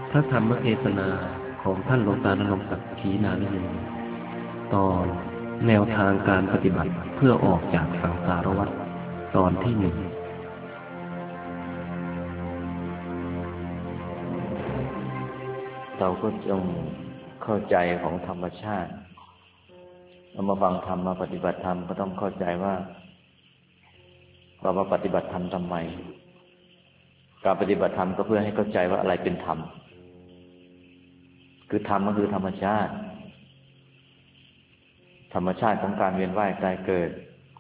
พระธรรมเทศนาของท่านหลวงตาณรงค์ศักดิ์ขีณานิโยตอนแนวทางการปฏิบัติเพื่อออกจากสังสารวัฏตอนที่ 1 เราก็จงเข้าใจของธรรมชาติเรามาฟังธรรมมาปฏิบัติธรรมก็ต้องเข้าใจว่าเรามาปฏิบัติธรรมทำไมการปฏิบัติธรรมก็เพื่อให้เข้าใจว่าอะไรเป็นธรรมคือธรรมก็คือธรรมชาติธรรมชาติของการเวียนว่ายตายเกิด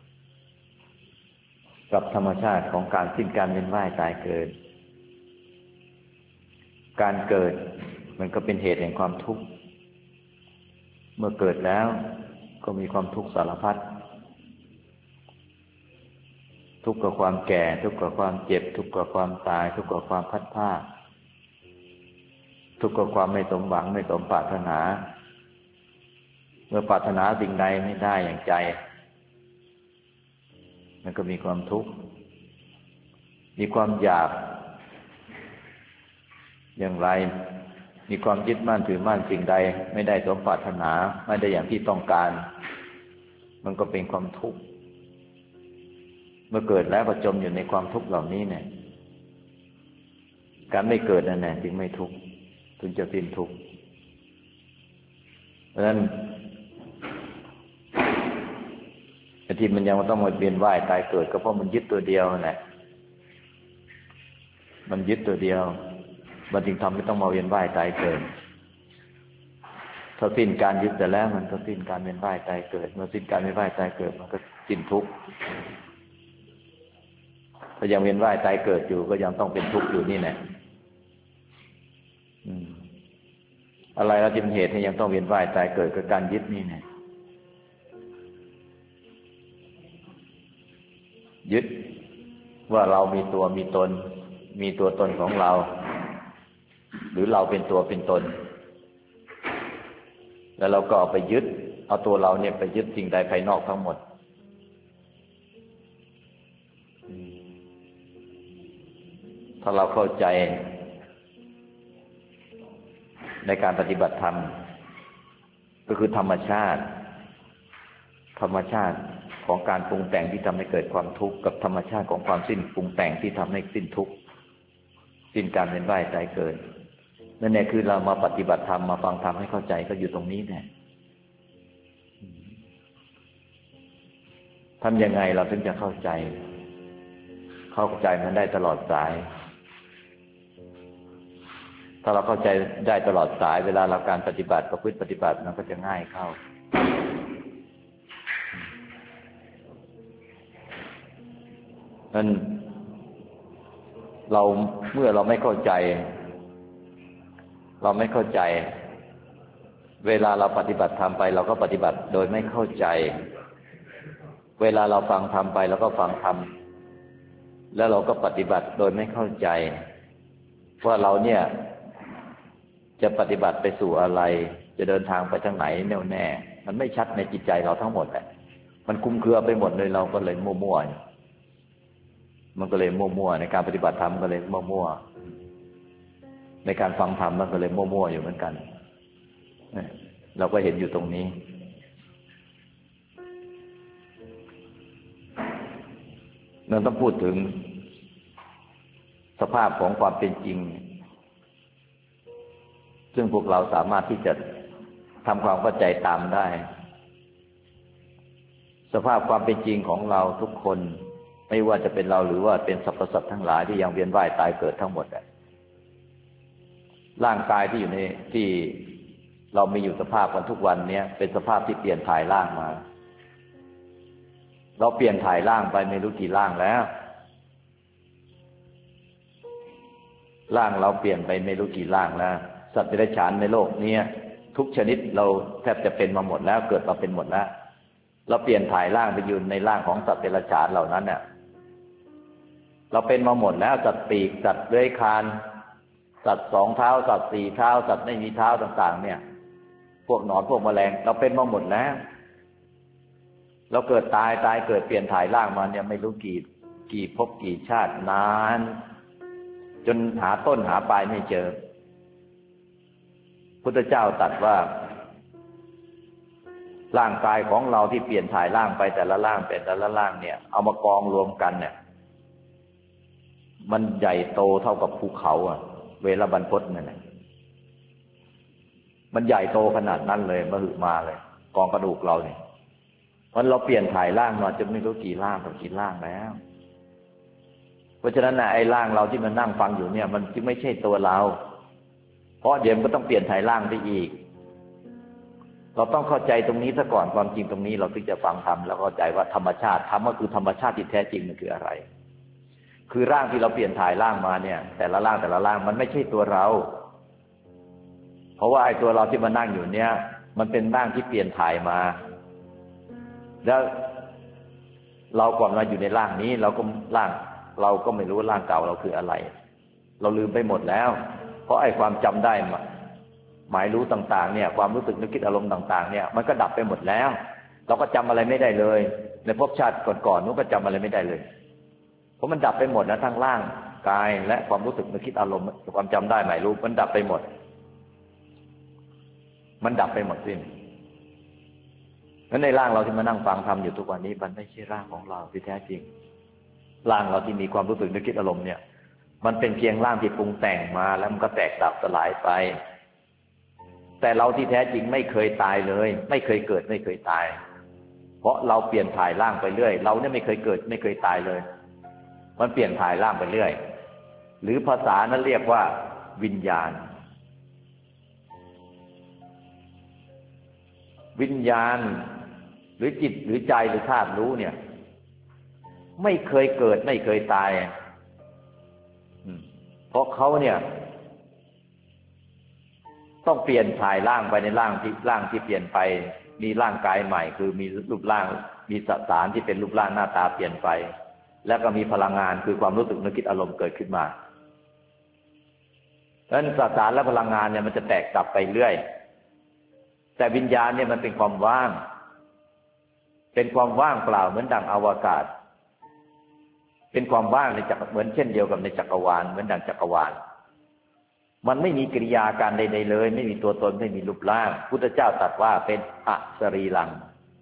กับธรรมชาติของการสิ้นการเวียนว่ายตายเกิดการเกิดมันก็เป็นเหตุแห่งความทุกข์เมื่อเกิดแล้วก็มีความทุกข์สารพัดทุกข์กับความแก่ทุกข์กับความเจ็บทุกข์กับความตายทุกข์กับความพัดพรากทุกข์กับความไม่สมหวังไม่สมปรารถนาเมื่อปรารถนาสิ่งใดไม่ได้อย่างใจมันก็มีความทุกข์มีความอยากอย่างไรมีความยึดมั่นถือมั่นสิ่งใดไม่ได้สมปรารถนาไม่ได้อย่างที่ต้องการมันก็เป็นความทุกข์เมื่อเกิดแล้วก็จมอยู่ในความทุกข์เหล่านี้เนี่ยการไม่เกิดนั่นแหละจึงไม่ทุกข์ถึงจะสิ้นทุกข์เพราะฉะนั้นไอ้ที่มันยังต้องมาเวียนว่ายตายเกิดก็เพราะมันยึดตัวเดียวนั่นแหละมันยึดตัวเดียวมันจึงทำให้ต้องมาเวียนว่ายตายเกิดถ้าสิ้นการยึดแต่แล้วมันก็สิ้นการเวียนว่ายตายเกิดเมื่อสิ้นการเวียนว่ายตายเกิดมันก็สิ้นทุกข์ถ้ายังเวียนว่ายตายเกิดอยู่ก็ยังต้องเป็นทุกข์อยู่นี่แหละอะไรเราจึงเหตุให้ยังต้องเวียนว่ายตายเกิดกับการยึดนี่แหละยึดว่าเรามีตัวมีตนมีตัวตนของเราหรือเราเป็นตัวเป็นตนแล้วเราก็เอาไปยึดเอาตัวเราเนี่ยไปยึดสิ่งใดภายนอกทั้งหมดถ้าเราเข้าใจในการปฏิบัติธรรมก็คือธรรมชาติของการปรุงแต่งที่ทำให้เกิดความทุกข์กับธรรมชาติของความสิ้นปรุงแต่งที่ทำให้สิ้นทุกข์สิ้นการเวียนว่ายตายเกิดนั่นแหละคือเรามาปฏิบัติธรรมมาฟังธรรมให้เข้าใจก็อยู่ตรงนี้แหละทำยังไงเราถึงจะเข้าใจมันได้ตลอดสายถ้าเราเข้าใจได้ตลอดสายเวลาเราการปฏิบัติประพฤติปฏิบัติมันก็จะง่ายเข้านั้นเมื่อเราไม่เข้าใจเวลาเราปฏิบัติธรรมไปเราก็ปฏิบัติโดยไม่เข้าใจเวลาเราฟังธรรมไปเราก็ฟังธรรมแล้วเราก็ปฏิบัติโดยไม่เข้าใจว่าเราเนี่ยจะปฏิบัติไปสู่อะไรจะเดินทางไปทางไหนแน่วแน่มันไม่ชัดในจิตใจเราทั้งหมดแหละมันคลุมเครือไปหมดเลยเราก็เลยมั่วๆมันก็เลยมั่วๆในการปฏิบัติธรรมก็เลยมั่วๆในการฟังธรรมมันก็เลยมั่วๆอยู่เหมือนกันเราก็เห็นอยู่ตรงนี้เราต้องพูดถึงสภาพของความเป็นจริงซึ่งพวกเราสามารถที่จะทำความเข้าใจตามได้สภาพความเป็นจริงของเราทุกคนไม่ว่าจะเป็นเราหรือว่าเป็นสรรพสัตว์ทั้งหลายที่ยังเวียนว่ายตายเกิดทั้งหมดร่างกายที่อยู่ในที่เรามีอยู่สภาพกันทุกวันนี้เป็นสภาพที่เปลี่ยนถ่ายร่างมาเราเปลี่ยนถ่ายร่างไปไม่รู้กี่ร่างแล้วร่างเราเปลี่ยนไปไม่รู้กี่ร่างแล้วสัตว์เดรัจฉานในโลกนี้ทุกชนิดเราแทบจะเป็นมาหมดแล้วเกิดมาเป็นหมดแล้วเราเปลี่ยนถ่ายร่างไปอยู่ในร่างของสัตว์เดรัจฉานเหล่านั้นเนี่ยเราเป็นมาหมดแล้วสัตว์ปีกสัตว์เลื้อยคลานสัตว์สองเท้าสัตว์สี่เท้าสัตว์ไม่มีเท้าต่างๆเนี่ยพวกหนอนพวกแมลงเราเป็นมาหมดแล้วเราเกิดตายเกิดเปลี่ยนถ่ายร่างมาเนี่ยไม่รู้กี่ภพกี่ชาตินานจนหาต้นหาปลายไม่เจอพุทธเจ้าตรัสว่าร่างกายของเราที่เปลี่ยนถ่ายร่างไปแต่ละร่างเป็นแต่ละร่างเนี่ยเอามากองรวมกันเนี่ยมันใหญ่โตเท่ากับภูเขาอ่ะเวฬบรรพตนั่นแหละมันใหญ่โตขนาดนั้นเลยมหึมาเลยกองกระดูกเราเนี่ยมันเราเปลี่ยนถ่ายร่างมาจะไม่รู้กี่ร่างต่อกี่ร่างแล้วเพราะฉะนั้นนะไอ้ร่างเราที่มันนั่งฟังอยู่เนี่ยมันจึงไม่ใช่ตัวเราเพราะเดี๋ยวมันก็ต้องเปลี่ยนถ่ายร่างไปอีกเราต้องเข้าใจตรงนี้ซะก่อนความจริงตรงนี้เราถึงจะฟังธรรมแล้วเข้าใจว่าธรรมชาติธรรมก็คือธรรมชาติที่แท้จริงมันคืออะไรคือร่างที่เราเปลี่ยนถ่ายร่างมาเนี่ยแต่ละร่างแต่ละร่างมันไม่ใช่ตัวเราเพราะว่าไอ้ตัวเราที่มานั่งอยู่เนี่ยมันเป็นร่างที่เปลี่ยนถ่ายมาแล้วเราก่อนมาอยู่ในร่างนี้เราก็ไม่รู้ว่าร่างเก่าเราคืออะไรเราลืมไปหมดแล้วเพราะไอ้ความจำได้หมายรู้ต่างๆเนี่ยความรู้สึกนึกคิดอารมณ์ต่างๆเนี่ยมันก็ดับไปหมดแล้วเราก็จำอะไรไม่ได้เลยในภพชาติก่อนๆนู้นก็จำอะไรไม่ได้เลยเพราะมันดับไปหมดนะทั้งร่างกายและความรู้สึกนึกคิดอารมณ์ความจำได้หมายรู้มันดับไปหมดมันดับไปหมดสิ้นนั้นในร่างเราที่มานั่งฟังธรรมอยู่ทุกวันนี้มันไม่ใช่ร่างของเราที่แท้จริงร่างเราที่มีความรู้สึกนึกคิดอารมณ์เนี่ยมันเป็นเพียงร่างที่ปรุงแต่งมาแล้วมันก็แตกดับสลายไปแต่เราที่แท้จริงไม่เคยตายเลยไม่เคยเกิดไม่เคยตายเพราะเราเปลี่ยนถ่ายร่างไปเรื่อยเราเนี่ยไม่เคยเกิดไม่เคยตายเลยมันเปลี่ยนถ่ายร่างไปเรื่อยหรือภาษานั้นเรียกว่าวิญญาณวิญญาณหรือจิตหรือใจหรือธาตุรู้เนี่ยไม่เคยเกิดไม่เคยตายเพราะเขาเนี่ยต้องเปลี่ยนถ่ายร่างไปในร่างที่เปลี่ยนไปมีร่างกายใหม่คือมีรูปร่างมีสสารที่เป็นรูปร่างหน้าตาเปลี่ยนไปแล้วก็มีพลังงานคือความรู้สึกนึกคิดอารมณ์เกิดขึ้นมาดังนั้นสสารและพลังงานเนี่ยมันจะแตกดับไปเรื่อยแต่วิญญาณเนี่ยมันเป็นความว่างเป็นความว่างเปล่าเหมือนดั่งอวกาศเป็นความว่างในจักรเหมือนเช่นเดียวกับในจักรวาลเหมือนดั่งจักรวาลมันไม่มีกิริยาการใดๆเลยไม่มีตัวตนไม่มีรูปร่างพุทธเจ้าตรัสว่าเป็นอสรีรัง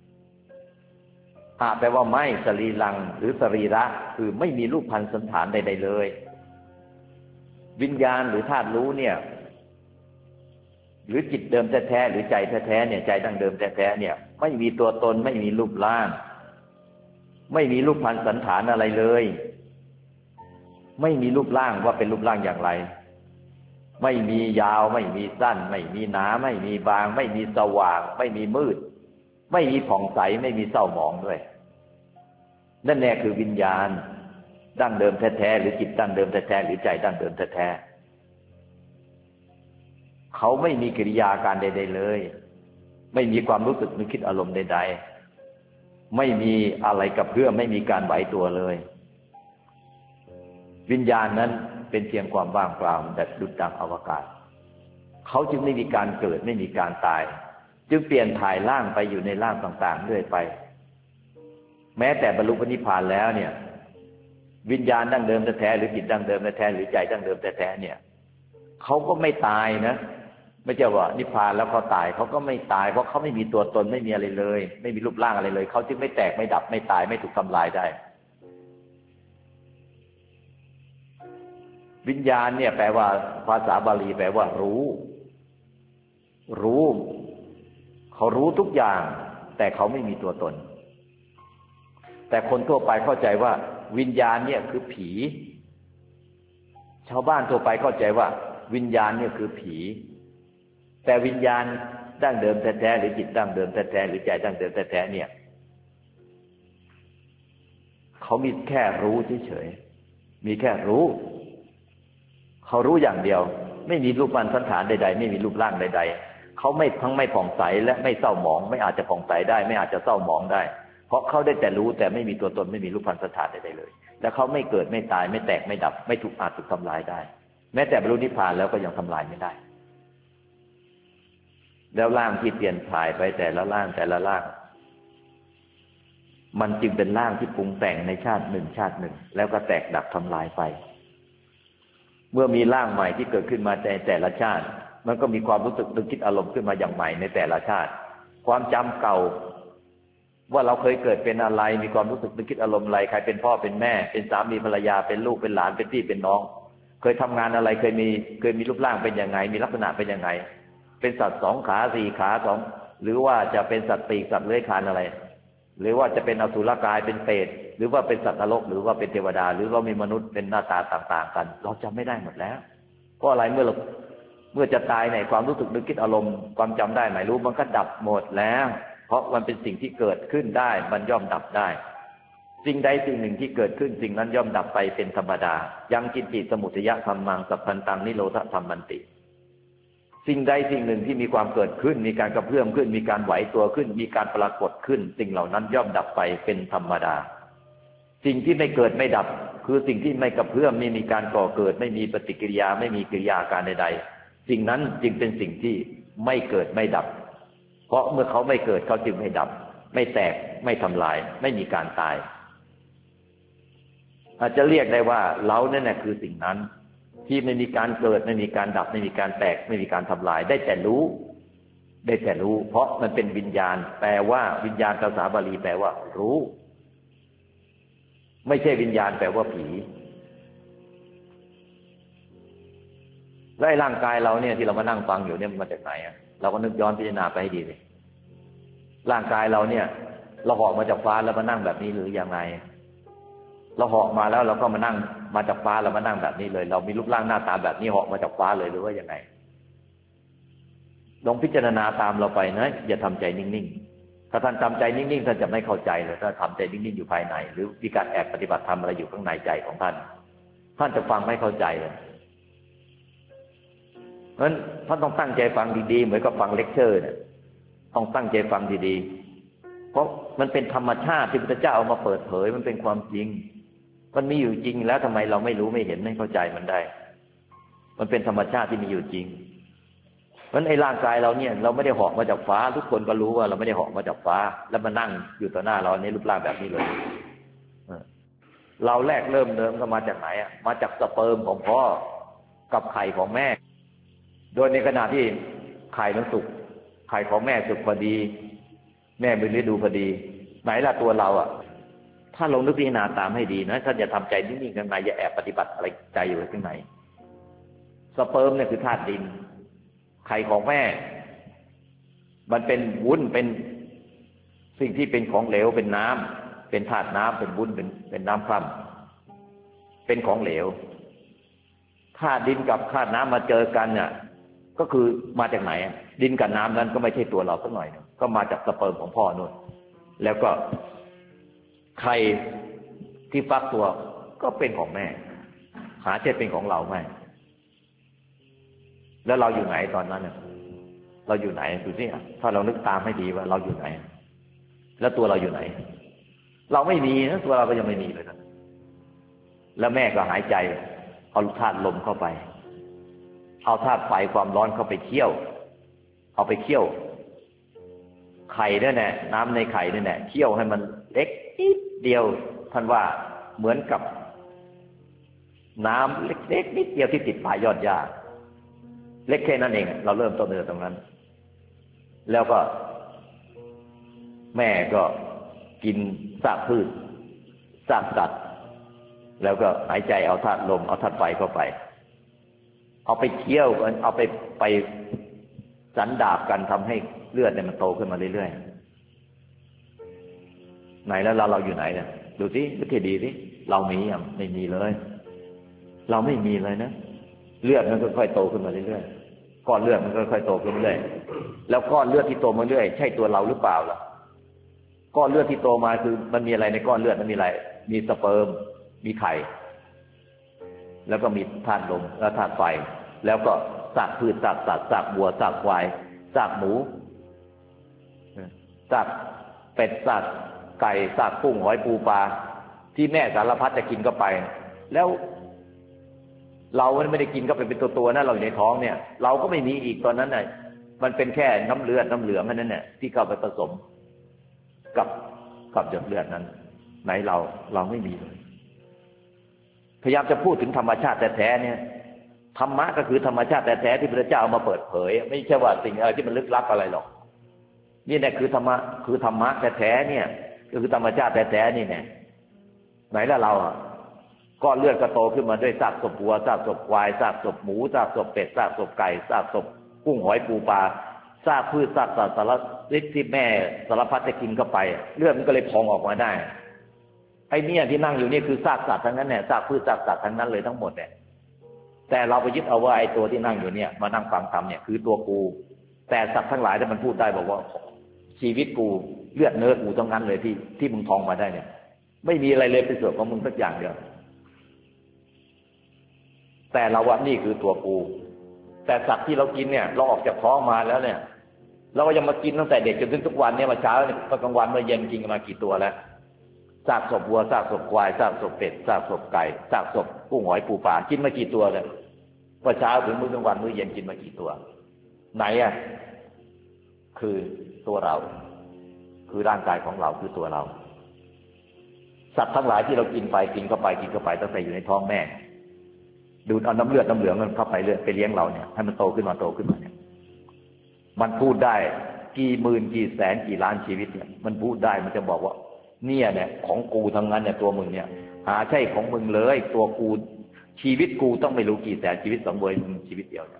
แปลว่าไม่สรีรังหรือสรีระคือไม่มีรูปพรรณสันฐานใดๆเลยวิญญาณหรือธาตุรู้เนี่ยหรือจิตเดิมแท้ๆหรือใจแท้ๆเนี่ยใจดั้งเดิมแท้ๆเนี่ยไม่มีตัวตนไม่มีรูปร่างไม่มีรูปพรรณสันฐานอะไรเลยไม่มีรูปร่างว่าเป็นรูปร่างอย่างไรไม่มียาวไม่มีสั้นไม่มีหนาไม่มีบางไม่มีสว่างไม่มีมืดไม่มีผ่องใสไม่มีเศร้าหมองด้วยนั่นแน่คือวิญญาณดั้งเดิมแท้ๆหรือจิตดั้งเดิมแท้ๆหรือใจดั้งเดิมแท้ๆเขาไม่มีกิริยาการใดๆเลยไม่มีความรู้สึกนึกคิดอารมณ์ใดๆไม่มีอะไรกับเพื่อไม่มีการไหวตัวเลยวิญญาณนั้นเป็นเพียงความว่างเปล่าแต่ดุจดังอวกาศเขาจึงไม่มีการเกิดไม่มีการตายจึงเปลี่ยนถ่ายร่างไปอยู่ในร่างต่างๆเรื่อยไปแม้แต่บรรลุนิพพานแล้วเนี่ยวิญญาณดั้งเดิมแท้ๆหรือจิตดั้งเดิมแท้ๆหรือใจดั้งเดิมแท้ๆเนี่ยเขาก็ไม่ตายนะไม่ใช่ว่านิพพานแล้วเขาตายเขาก็ไม่ตายเพราะเขาไม่มีตัวตนไม่มีอะไรเลยไม่มีรูปร่างอะไรเลยเขาจึงไม่แตกไม่ดับไม่ตายไม่ถูกทำลายได้วิญญาณเนี่ยแปลว่าภาษาบาลีแปลว่ารู้เขารู้ทุกอย่างแต่เขาไม่มีตัวตนแต่คนทั่วไปเข้าใจว่าวิญญาณเนี่ยคือผีชาวบ้านทั่วไปเข้าใจว่าวิญญาณเนี่ยคือผีแต่วิญญาณดั้งเดิมแท้ๆหรือจิตดั้งเดิมแท้ๆหรือใจดั้งเดิมแท้ๆเนี่ยเขามีแค่รู้เฉยๆมีแค่รู้เขารู้อย่างเดียวไม่มีรูปพรรณสันฐานใดๆไม่มีรูปร่างใดๆเขาไม่ทั้งไม่ผ่องใสและไม่เศร้าหมองไม่อาจจะผ่องใสได้ไม่อาจจะเศร้าหมองได้เพราะเขาได้แต่รู้แต่ไม่มีตัวตนไม่มีรูปพรรณสันฐานใดๆเลยและเขาไม่เกิดไม่ตายไม่แตกไม่ดับไม่ถูกอาจถูกทำลายได้แม้แต่บรรลุนิพพานแล้วก็ยังทำลายไม่ได้แล้วร่างที่เปลี่ยนถ่ายไปแต่ละร่างมันจึงเป็นร่างที่ปรุงแต่งในชาติหนึ่งแล้วก็แตกดับทำลายไปเมื่อมีร่างใหม่ที่เกิดขึ้นมาแต่ละชาติมันก็มีความรู้สึกนึกคิดอารมณ์ขึ้นมาอย่างใหม่ในแต่ละชาติความจำเก่าว่าเราเคยเกิดเป็นอะไรมีความรู้สึกนึกคิดอารมณ์อะไรใครเป็นพ่อเป็นแม่เป็นสามีภรรยาเป็นลูกเป็นหลานเป็นพี่เป็นน้องเคยทำงานอะไรเคยมีรูปร่างเป็นยังไงมีลักษณะเป็นยังไงเป็นสัตว์2 ขา4 ขา2หรือว่าจะเป็นสัตว์ปีกสัตว์เลื้อยคลานอะไรหรือว่าจะเป็นอสุรกายเป็นเปรตหรือว่าเป็นสัตว์นรกหรือว่าเป็นเทวดาหรือว่ามีมนุษย์เป็นหน้าตาต่างๆกันเราจำไม่ได้หมดแล้วเพราะอะไรเมื่อจะตายในความรู้สึกนึกคิดอารมณ์ความจำได้หมายรู้มันก็ดับหมดแล้วเพราะมันเป็นสิ่งที่เกิดขึ้นได้มันย่อมดับได้สิ่งใดสิ่งหนึ่งที่เกิดขึ้นสิ่งนั้นย่อมดับไปเป็นธรรมดายังกินจิตสมุทัยธรรมังสัพพันตังนิโรธธรรมันติสิ่งใดสิ่งหนึ่งที่มีความเกิดขึ้นมีการกระเพื่อมขึ้นมีการไหวตัวขึ้นมีการปรากฏขึ้นสิ่งเหล่านั้นย่อมดับไปเป็นธรรมดาสิ่งที่ไม่เกิดไม่ดับคือสิ่งที่ไม่กระเพื่อมไม่มีการก่อเกิดไม่มีปฏิกิริยาไม่มีกิริยาการใดๆสิ่งนั้นจึงเป็นสิ่งที่ไม่เกิดไม่ดับเพราะเมื่อเขาไม่เกิดเขาจึงไม่ดับไม่แตกไม่ทำลายไม่มีการตายอาจจะเรียกได้ว่าเรานั่นแหละคือสิ่งนั้นที่ไม่มีการเกิดไม่มีการดับไม่มีการแตกไม่มีการทำลายได้แต่รู้เพราะมันเป็นวิญญาณแปลว่าวิญญาณภาษาบาลีแปลว่ารู้ไม่ใช่วิญญาณแปลว่าผีและร่างกายเราเนี่ยที่เรามานั่งฟังอยู่เนี่ยมันมาจากไหนอ่ะเราก็นึกย้อนพิจารณาไปให้ดีเลยร่างกายเราเนี่ยเราเหาะมาจากฟ้าแล้วมานั่งแบบนี้หรือยังไงเราเหาะมาแล้วเราก็มานั่งมาจากฟ้าเรามานั่งแบบนี้เลยเรามีรูปร่างหน้าตาแบบนี้เหาะมาจากฟ้าเลยหรือว่ายังไงลองพิจารณาตามเราไปนะอย่าทำใจนิ่งๆถ้าท่านทำใจนิ่งๆท่านจะไม่เข้าใจเลยถ้าทำใจนิ่งๆอยู่ภายในหรือมีการแอบปฏิบัติธรรมอะไรอยู่ข้างในใจของท่านจะฟังไม่เข้าใจเลยเพราะฉะนั้นท่านต้องตั้งใจฟังดีๆเหมือนกับฟังเลคเชอร์เนี่ยต้องตั้งใจฟังดีๆเพราะมันเป็นธรรมชาติที่พระพุทธเจ้าเอามาเปิดเผยมันเป็นความจริงมันมีอยู่จริงแล้วทำไมเราไม่รู้ไม่เห็นไม่เข้าใจมันได้มันเป็นธรรมชาติที่มีอยู่จริงเพราะไอ้ร่างกายเราเนี่ยเราไม่ได้เหาะมาจากฟ้าทุกคนก็รู้ว่าเราไม่ได้เหาะมาจากฟ้าแล้วมานั่งอยู่ต่อหน้าเราในรูปร่างแบบนี้เลยเราแรกเริ่มเดิมก็มาจากไหนอ่ะมาจากสเปิร์มของพ่อกับไข่ของแม่โดยในขณะที่ไข่มันสุกไข่ของแม่สุกพอดีแม่มีฤดูพอดีไหนล่ะตัวเราอ่ะถ้าลงนึกพิจารณาตามให้ดีนะท่านอย่าทำใจนิ่งๆข้างในอย่าแอบปฏิบัติอะไรใจอยู่ข้างในสเปิร์มเนี่ยคือธาตุดินไข่ของแม่มันเป็นวุ้นเป็นสิ่งที่เป็นของเหลวเป็นน้ำเป็นธาตุน้ำเป็นวุ้นเป็นน้ำคร่ำเป็นของเหลวธาตุดินกับธาตุน้ำมาเจอกันเนี่ยก็คือมาจากไหนดินกับน้ำนั้นก็ไม่ใช่ตัวเราสักหน่อยนึงก็มาจากสเปิร์มของพ่อนู่นแล้วก็ไข่ที่ฟักตัวก็เป็นของแม่หาเช่เป็นของเราไหมแล้วเราอยู่ไหนตอนนั้นเนี่ยเราอยู่ไหนดูสิถ้าเรานึกตามให้ดีว่าเราอยู่ไหนแล้วตัวเราอยู่ไหนเราไม่มีนะตัวเราก็ยังไม่มีเลยนะแล้วแม่ก็หายใจเอาธาตุลมเข้าไปเอาธาตุไฟความร้อนเข้าไปเคี่ยวเอาไปเคี่ยวไข่นั่นแหละน้ำในไข่นั่นแหละเคี่ยวให้มันเล็กนิดเดียวท่านว่าเหมือนกับน้ำเล็กๆนิดเดียวที่ติดปลายยอดหญ้าเล็กแค่นั้นเองเราเริ่มต้นตรงนั้นแล้วก็แม่ก็กินซากพืชซากสัตว์แล้วก็หายใจเอาธาตุลมเอาธาตุไฟเข้าไปเอาไปเคี่ยวกันเอาไปสันดาบกันทำให้เลือดเนี่ยมันโตขึ้นมาเรื่อยๆไหนแล้วเราอยู่ไหนเนี่ยดูสิดูทีดีสิเรามีอ่ะไม่มีเลยเราไม่มีเลยนะเลือดมันค่อยๆโตขึ้นมาเรื่อยๆก้อนเลือดมันค่อยๆโตขึ้นเรื่อยแล้วก้อนเลือดที่โตมาเรื่อยใช่ตัวเราหรือเปล่าล่ะก้อนเลือดที่โตมาคือมันมีอะไรในก้อนเลือดมันมีอะไรมีสเปิร์มมีไข่แล้วก็มีธาตุลมและธาตุไฟแล้วก็ซากพืชซากสัตว์ซากวัวซากควายซากหมูซากเป็ดซากไก่ซากกุ้งหอยปูปลาที่แม่สารพัดจะกินเข้าไปแล้วเราไม่ได้กินเข้าไปเป็นตัวๆนะเราอยู่ในท้องเนี่ยเราก็ไม่มีอีกตอนนั้นน่ะมันเป็นแค่น้ำเลือดน้ำเหลืองนั่นแหละที่เข้าไปผสมกับหยดเลือดนั้นไหนเราไม่มีเลยพยายามจะพูดถึงธรรมชาติแท้ๆเนี่ยธรรมะก็คือธรรมชาติแท้ๆที่พระเจ้าเอามาเปิดเผยไม่ใช่ว่าสิ่งอะไรที่มันลึกลับอะไรหรอกนี่แหละคือธรรมะแท้ๆเนี่ยก็คือธรรมชาติแท้ๆนี่แน่ไหนล่ะเราก้อนเลือดก็โตขึ้นมาด้วยซากศพวัวซากศพควายซากศพหมูซากศพเป็ดซากศพไก่ซากศพกุ้งหอยปูปลาซากพืชซากสัตว์สารพัดที่แม่สารพัดจะกินเข้าไปเลือดมันก็เลยพองออกมาได้ไอ้เนี่ยที่นั่งอยู่นี่คือซากสัตว์ทั้งนั้นเนี่ยซากพืชซากสัตว์ทั้งนั้นเลยทั้งหมดเนี่ยแต่เราไปยึดเอาว่าไอ้ตัวที่นั่งอยู่เนี่ยมานั่งฟังธรรมเนี่ยคือตัวกูแต่สัตว์ทั้งหลายที่มันพูดได้บอกว่าชีวิตกูเลือดเนื้อกูทั้งนั้นเลยที่มึงทองมาได้เนี่ยไม่มีอะไรเลยเป็นส่วนของมึงสักอย่างเดียวแต่เราว่านี่คือตัวกูแต่สัตว์ที่เรากินเนี่ยเราออกจากท้องมาแล้วเนี่ยเราก็ยังมากินตั้งแต่เด็กจนถึงทุกวันเนี่ยมาเช้าเนี่ยกลางวันมาเย็นกินกันมากี่ตัวแล้วซากศพวัวซากศพควายซากศพเป็ดซากศพไก่ซากศพกุ้งหอยปูปลากินมากี่ตัวเลยว่าเช้าถึงมื้อกลางวันมื้อเย็นกินมากี่ตัวไหนอ่ะคือตัวเราคือร่างกายของเราคือตัวเราสัตว์ทั้งหลายที่เรากินเข้าไปตั้งแต่อยู่ในท้องแม่ดูดเอาน้ำเลือดน้ำเหลืองมันเข้าไปเลือดไปเลี้ยงเราเนี่ยให้มันโตขึ้นมาเนี่ยมันพูดได้กี่หมื่นกี่แสนกี่ล้านชีวิตเนี่ยมันพูดได้มันจะบอกว่าเนี่ยของกูทั้งนั้นเนี่ยตัวมึงเนี่ยหาใช่ของมึงเลยตัวกูชีวิตกูต้องไม่รู้กี่แสนชีวิตสังเวยมึงชีวิตเดียวเนี่ย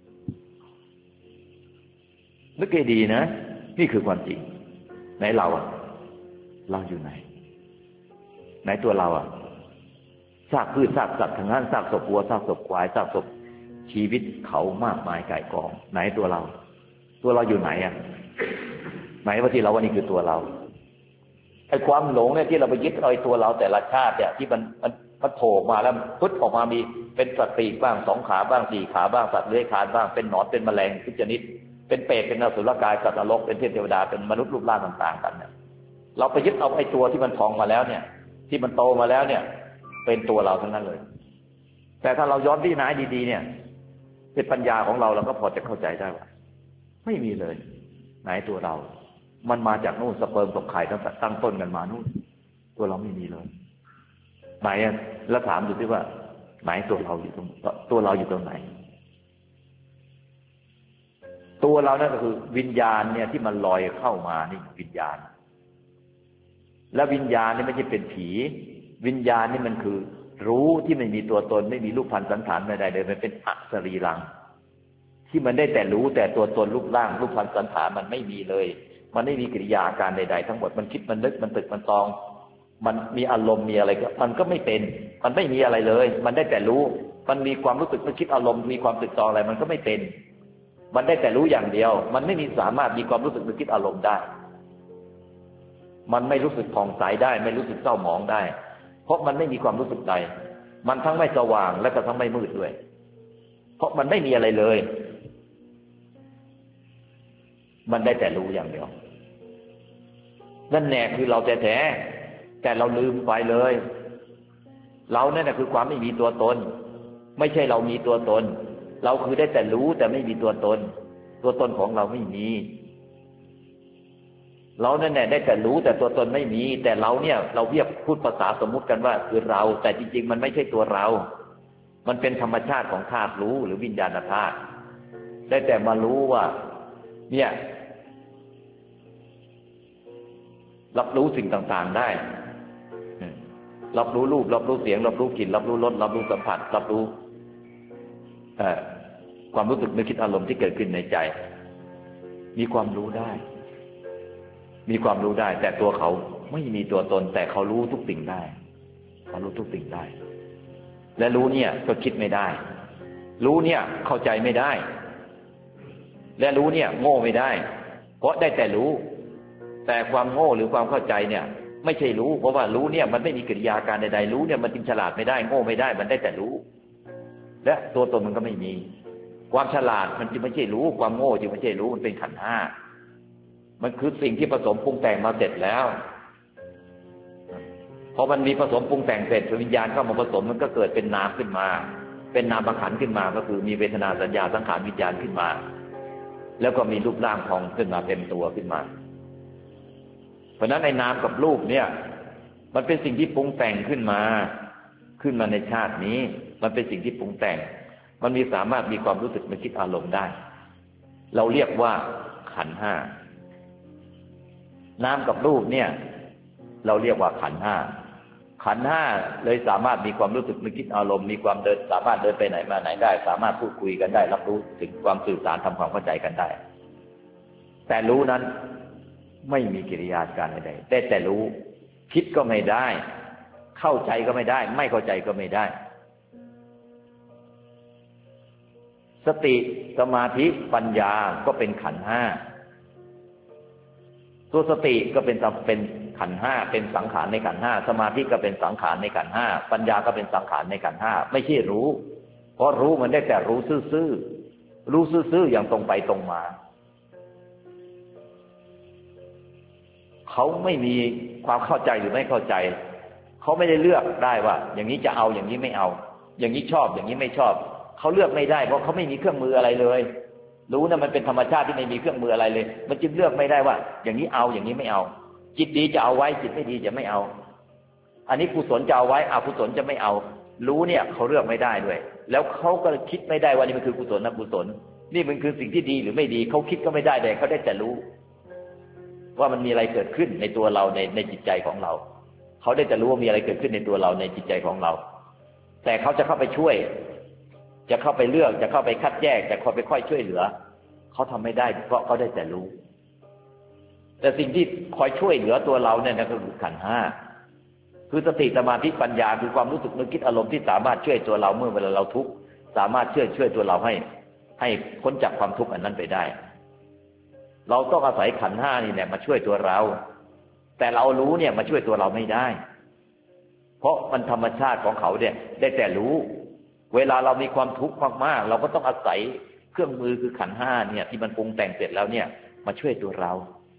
นึกให้ดีนะนี่คือความจริงไหนเราอยู่ไหนตัวเราซากพืชซากสัตว์ทั้งนั้นซากศพวัวซากศพควายซากศพชีวิตเขามากมายก่ายกองไหนตัวเราอยู่ไหนไหนว่าที่เราว่านี่คือตัวเราไอ้ความหลงเนี่ยที่เราไปยึดเอาไอ้ตัวเราแต่ละชาติเนี่ยที่มันโผล่มาแล้วพุทธออกมามีเป็นสัตว์ปีกบ้าง2 ขาบ้าง4 ขาบ้างสัตว์เลื้อยคลานบ้างเป็นหนอนเป็นแมลงทุกชนิดเป็นเปรตเป็นอสุรกายสัตว์นรกเป็นเทวดาเป็นมนุษย์รูปร่างต่างๆกันเนี่ยเราไปยึดเอาไอ้ตัวที่มันพองมาแล้วเนี่ยที่มันโตมาแล้วเนี่ยเป็นตัวเราทั้งนั้นเลยแต่ถ้าเราย้อนพิจารณาดีๆเนี่ยเป็นปัญญาของเราก็พอจะเข้าใจได้ว่าไม่มีเลยไหนตัวเรามันมาจากนู่นสเปิร์มกับไข่ตั้งต้นกันมานู่นตัวเราไม่มีเลยไหนแล้วถามดูสิว่าไหนตัวเราอยู่ตรงไหนตัวเรานั่นก็คือวิญญาณเนี่ยที่มันลอยเข้ามานี่วิญญาณและวิญญาณนี่ไม่ใช่เป็นผีวิญญาณนี่มันคือรู้ที่ไม่มีตัวตนไม่มีรูปพรรณสันฐานใดๆเลยมันเป็นอสรีรังที่มันได้แต่รู้แต่ตัวตนรูปร่างรูปพรรณสันฐานมันไม่มีเลยมันไม่มีกิริยาการใดๆทั้งหมดมันคิดมันนึกมันตึกมันตองมันมีอารมณ์มีอะไรก็มันก็ไม่เป็นมันไม่มีอะไรเลยมันได้แต่รู้มันมีความรู้สึกมันคิดอารมณ์มีความตึกตองอะไรมันก็ไม่เป็นมันได้แต่รู้อย่างเดียวมันไม่มีสามารถมีความรู้สึกนึกคิดอารมณ์ได้มันไม่รู้สึกผ่องใสได้ไม่รู้สึกเศร้าหมองได้เพราะมันไม่มีความรู้สึกใดมันทั้งไม่สว่างและก็ทั้งไม่มืดด้วยเพราะมันไม่มีอะไรเลยมันได้แต่รู้อย่างเดียวนั่นแน่คือเราแท้ๆแต่เราลืมไปเลยเรานั่นแหละคือความไม่มีตัวตนไม่ใช่เรามีตัวตนเราคือได้แต่รู้แต่ไม่มีตัวตนตัวตนของเราไม่มีเรานั่นแหละได้แต่รู้แต่ตัวตนไม่มีแต่เราเนี่ยเราเรียกพูดภาษาสมมุติกันว่าคือเราแต่จริงๆมันไม่ใช่ตัวเรามันเป็นธรรมชาติของธาตุรู้หรือวิญญาณธาตุได้แต่มารู้ว่าเนี่ยรับรู้สิ่งต่างๆได้รับรู้รูปรับรู้เสียงรับรู้กลิ่นรับรู้รสรับรู้สัมผัสรับรู้ความรู้สึกนึกคิดอารมณ์ที่เกิดขึ้นในใจมีความรู้ได้แต่ตัวเขาไม่มีตัวตนแต่เขารู้ทุกสิ่งได้เขารู้ทุกสิ่งได้และรู้เนี่ยก็คิดไม่ได้รู้เนี่ยเข้าใจไม่ได้และรู้เนี่ยโง่ไม่ได้เพราะได้แต่รู้แต่ความโง่หรือความเข้าใจเนี่ยไม่ใช่รู้เพราะว่ารู้เนี่ยมันไม่มีกิริยาการใดๆรู้เนี่ยมันจึงฉลาดไม่ได้โง่ไม่ได้มันได้แต่รู้และตัวตนมันก็ไม่มีความฉลาดมันจึงไม่ใช่รู้ความโง่จึงไม่ใช่รู้มันเป็นขันธ์ห้ามันคือสิ่งที่ผสมปรุงแต่งมาเสร็จแล้วพอมันมีผสมปรุงแต่งเสร็จวิญญาณเข้ามาผสมมันก็เกิดเป็นนามขึ้นมาเป็นนามขันธ์ขึ้นมาก็คือมีเวทนาสัญญาสังขารวิญญาณขึ้นมาแล้วก็มีรูปร่างพองขึ้นมาเต็มตัวขึ้นมาเพราะนั้นในนามกับรูปเนี่ยมันเป็นสิ่งที่ปรุงแต่งขึ้นมาในชาตินี้มันเป็นสิ่งที่ปรุงแต่งมันมีสามารถมีความรู้สึกนึกคิดอารมณ์ได้เราเรียกว่าขันธ์ห้าน้ำกับรูปเนี่ยเราเรียกว่าขันธ์ห้าขันธ์ห้าเลยสามารถมีความรู้สึกนึกคิดอารมณ์มีความเดินสามารถเดินไปไหนมาไหนได้สามารถพูดคุยกันได้รับรู้ถึงความสื่อสารทำความเข้าใจกันได้แต่รู้นั้นไม่มีกิริยาการใดๆแต่รู้คิดก็ไม่ได้เข้าใจก็ไม่ได้ไม่เข้าใจก็ไม่ได้สติสมาธิปัญญาก็เป็นขันธ์ห้าตัวสติก็เป็นขันธ์ห้าเป็นสังขารในขันธ์ห้าสมาธิก็เป็นสังขารในขันธ์ห้าปัญญาก็เป็นสังขารในขันธ์ห้าไม่ใช่รู้เพราะรู้มันได้แต่รู้ซื่อๆรู้ซื่อๆอย่างตรงไปตรงมาเขาไม่มีความเข้าใจหรือไม่เข้าใจเขาไม่ได้เลือกได้ว่าอย่างนี้จะเอาอย่างนี้ไม่เอาอย่างนี้ชอบอย่างนี้ไม่ชอบเขาเลือกไม่ได้เพราะเขาไม่มีเครื่องมืออะไรเลยรู้นะมันเป็นธรรมชาติที่ไม่มีเครื่องมืออะไรเลยมันจึงเลือกไม่ได้ว่าอย่างนี้เอาอย่างนี้ไม่เอาจิตดีจะเอาไว้จิตไม่ดีจะไม่เอาอันนี้กุศลจะเอาไว้อกุศลจะไม่เอารู้เนี่ยเขาเลือกไม่ได้ด้วยแล้วเขาก็คิดไม่ได้ว่านี่มันคือกุศลอกุศลนี่มันคือสิ่งที่ดีหรือไม่ดีเขาคิดก็ไม่ได้แต่เขาได้แต่รู้ว่ามันมีอะไรเกิดขึ้นในตัวเราในจิตใจของเราเขาได้แต่รู้ว่ามีอะไรเกิดขึ้นในตัวเราในจิตใจของเราแต่เขาจะเข้าไปช่วยจะเข้าไปเลือกจะเข้าไปคัดแยกจะเข้าไปค่อยช่วยเหลือเขาทำไม่ได้เพราะเขาได้แต่รู้แต่สิ่งที่คอยช่วยเหลือตัวเราเนี่ยก็คือขันธ์ห้าคือสติสมาธิปัญญาคือความรู้สึกนึกคิดอารมณ์ที่สามารถช่วยตัวเราเมื่อเวลาเราทุกข์สามารถช่วยตัวเราให้พ้นจากความทุกข์อันนั้นไปได้เราต้องอาศัยขันธ์ห้านี่แหละมาช่วยตัวเราแต่เรารู้เนี่ยมาช่วยตัวเราไม่ได้เพราะมันธรรมชาติของเขาเนี่ยได้แต่รู้เวลาเรามีความทุกข์มากๆเราก็ต้องอาศัยเครื่องมือคือขันธ์ห้าเนี่ยที่มันปรุงแต่งเสร็จแล้วเนี่ยมาช่วยตัวเรา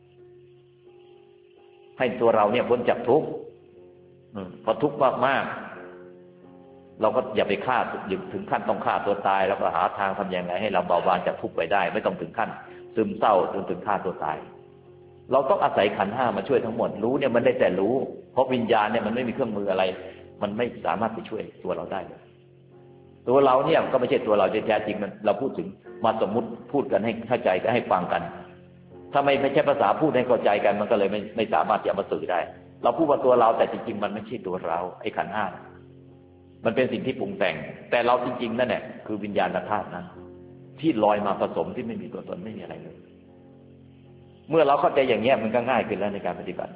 ให้ตัวเราเนี่ยพ้นจากทุกข์พอทุกข์มากๆเราก็อย่าไปฆ่าถึงขั้นต้องฆ่าตัวตายแล้วก็หาทางทำยังไงให้เราเบาบางจากทุกข์ไปได้ไม่ต้องถึงขั้นซึมเศร้าจนถึงฆ่าตัวตายเราต้องอาศัยขันธ์ห้ามาช่วยทั้งหมดรู้เนี่ยมันได้แต่รู้เพราะวิญญาณเนี่ยมันไม่มีเครื่องมืออะไรมันไม่สามารถไปช่วยตัวเราได้ตัวเราเนี่ยก็ไม่ใช่ตัวเราแท้จริงมันเราพูดถึงมาสมมุติพูดกันให้เข้าใจกันให้ฟังกันถ้าไม่ใช่ภาษาพูดให้เข้าใจกันมันก็เลยไม่สามารถจะมาสื่อได้เราพูดว่าตัวเราแต่จริงๆมันไม่ใช่ตัวเราไอ้ขันธ์ห้ามันเป็นสิ่งที่ปรุงแต่งแต่เราจริงๆนั่นแหละคือวิญญาณธาตุนั้นที่ลอยมาผสมที่ไม่มีตัวตนไม่มีอะไรเลยเมื่อเราเข้าใจอย่างเงี้ยมันก็ง่ายขึ้นแล้วในการปฏิบัติ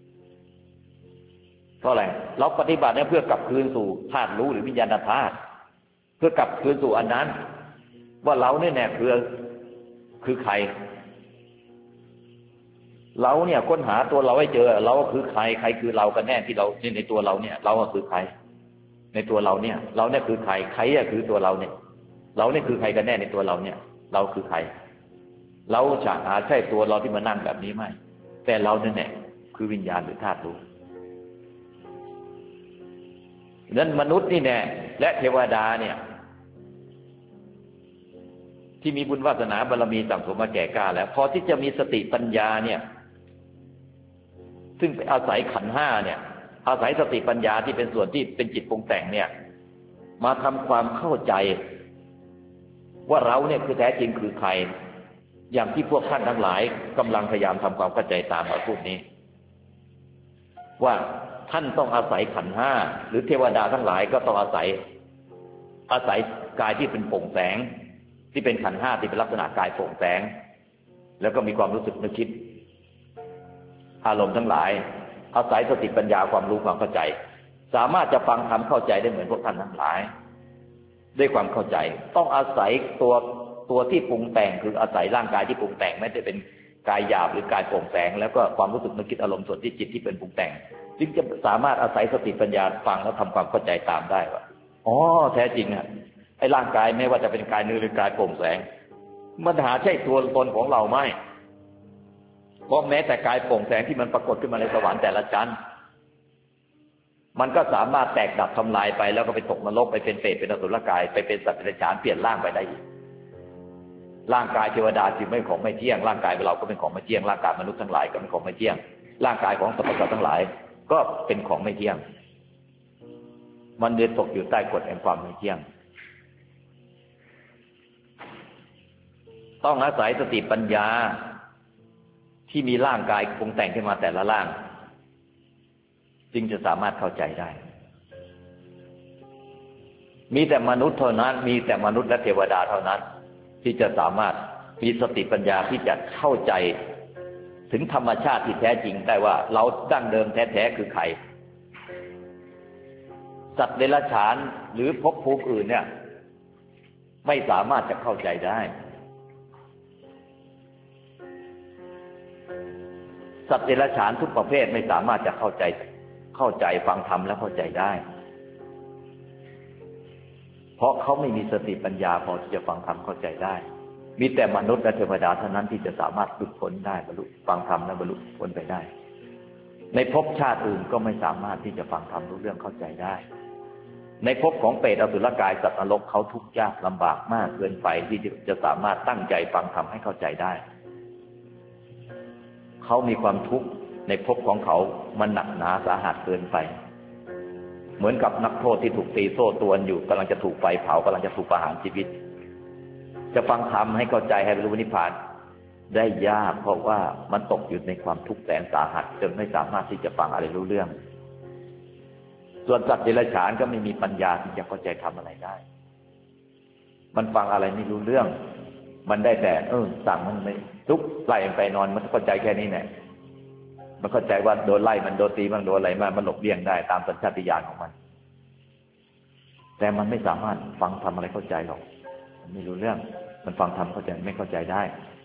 เพราะอะไรเราปฏิบัติเนี่ยเพื่อกลับคืนสู่ธาตุรู้หรือวิญญาณธาตุเพื่อกลับคืนสู่อันนั้นว่าเราเนี่ยคือใครเราเนี่ยค้นหาตัวเราให้เจอเราคือใครใครคือเรากันแน่ที่เราในตัวเราเนี่ยเราคือใครในตัวเราเนี่ยเราเนี่ยคือใครใครคือตัวเราเนี่ยเราเนี่ยคือใครกันแน่ในตัวเราเนี่ยเราคือใครเราจะใช่ตัวเราที่มานั่งแบบนี้ไหมแต่เราเนี่ยคือวิญญาณหรือธาตุรู้นั้นมนุษย์นี่แน่และเทวดาเนี่ยที่มีบุญวาสนาบารมีสั่งสมมาแก่กล้าแล้วพอที่จะมีสติปัญญาเนี่ยซึ่งอาศัยขันธ์ห้าเนี่ยอาศัยสติปัญญาที่เป็นส่วนที่เป็นจิตปรุงแต่งเนี่ยมาทำความเข้าใจว่าเราเนี่ยคือแท้จริงคือใครอย่างที่พวกท่านทั้งหลายกำลังพยายามทำความเข้าใจตามมาพูดนี้ว่าท่านต้องอาศัยขันธ์ห้าหรือเทวดาทั้งหลายก็ต้องอาศัยกายที่เป็นโปร่งแสงที่เป็นขันธ์ห้าที่เป็นลักษณะกายโปร่งแสงแล้วก็มีความรู้สึกนึกคิดอารมณ์ทั้งหลายอาศัยสติปัญญาความรู้ความเข้าใจสามารถจะฟังธรรมเข้าใจได้เหมือนพวกท่านทั้งหลายด้วยความเข้าใจต้องอาศัยตัวที่ปรุงแต่งคืออาศัยร่างกายที่ปรุงแต่งไม่ได้เป็นกายหยาบหรือกายโปร่งแสงแล้วก็ความรู้สึกนึกคิดอารมณ์ส่วนที่จิตที่เป็นปรุงแต่งจึงจะสามารถอาศัยสติปัญญาฟังแล้วทำความเข้าใจตามได้ว่าอ๋อแท้จริงอ่ะไอ้ร่างกายไม่ว่าจะเป็นกายเนื้อหรือกายโปร่งแสงมันหาใช่ตัวตนของเราไหมเพราะแม้แต่กายโปร่งแสงที่มันปรากฏขึ้นมาในสวรรค์แต่ละชั้นมันก็สามารถแตกดับทำลายไปแล้วก็ไปตกนรกไปเป็นเปรตเป็นอสุรกายไปเป็นสัตว์เดรัจฉานเปลี่ยนร่างไปได้อีกร่างกายเทวดาจึงไม่ของไม่เที่ยงร่างกายเราก็เป็นของไม่เที่ยงร่างกายมนุษย์ทั้งหลายก็เป็นของไม่เที่ยงร่างกายของสรรพสัตว์ทั้งหลายก็เป็นของไม่เที่ยงมันเดินตกอยู่ใต้กฎแห่งความไม่เที่ยงต้องอาศัยสติปัญญาที่มีร่างกายปรุงแต่งขึ้นมาแต่ละร่างจึงจะสามารถเข้าใจได้มีแต่มนุษย์เท่านั้นมีแต่มนุษย์และเทวดาเท่านั้นที่จะสามารถมีสติปัญญาที่จะเข้าใจถึงธรรมชาติที่แท้จริงได้ว่าเราดั้งเดิมแท้ๆคือใครสัตว์เดรัจฉานหรือภพภูมิอื่นเนี่ยไม่สามารถจะเข้าใจได้สัตว์เดรัจฉานทุกประเภทไม่สามารถจะเข้าใจฟังธรรมและเข้าใจได้เพราะเขาไม่มีสติปัญญาพอที่จะฟังธรรมเข้าใจได้มีแต่มนุษย์และเทวดาเท่านั้นที่จะสามารถหลุดพ้นได้บรรลุฟังธรรมและบรรลุพ้นไปได้ในภพชาติอื่นก็ไม่สามารถที่จะฟังธรรมรู้เรื่องเข้าใจได้ในภพของเปรตอสุรกายสัตว์นรกเขาทุกข์ยากลำบากมากเกินไปที่จะสามารถตั้งใจฟังธรรมให้เข้าใจได้เขามีความทุกข์ในภพของเขามันหนักหนาสาหัสเกินไปเหมือนกับนักโทษที่ถูกตีโซ่ตรวนอยู่กำลังจะถูกไฟเผากำลังจะถูกประหารชีวิตจะฟังธรรมให้เข้าใจให้บรรลุนิพพานได้ยากเพราะว่ามันตกอยู่ในความทุกข์แสนสาหัสจนไม่สามารถที่จะฟังอะไรรู้เรื่องส่วนสัตว์เดรัจฉานก็ไม่มีปัญญาที่จะเข้าใจธรรมอะไรได้มันฟังอะไรไม่รู้เรื่องมันได้แต่สั่งมันไม่ลุกไล่มันไปนอนมันเข้าใจแค่นี้แหละมันเข้าใจว่าโดนไล่มันโดนตีมันโดนอะไรมันหลบเลี่ยงได้ตามสัญชาตญาณของมันแต่มันไม่สามารถฟังธรรมอะไรเข้าใจหรอกมันไม่รู้เรื่องมันฟังธรรมเข้าใจไม่เข้าใจได้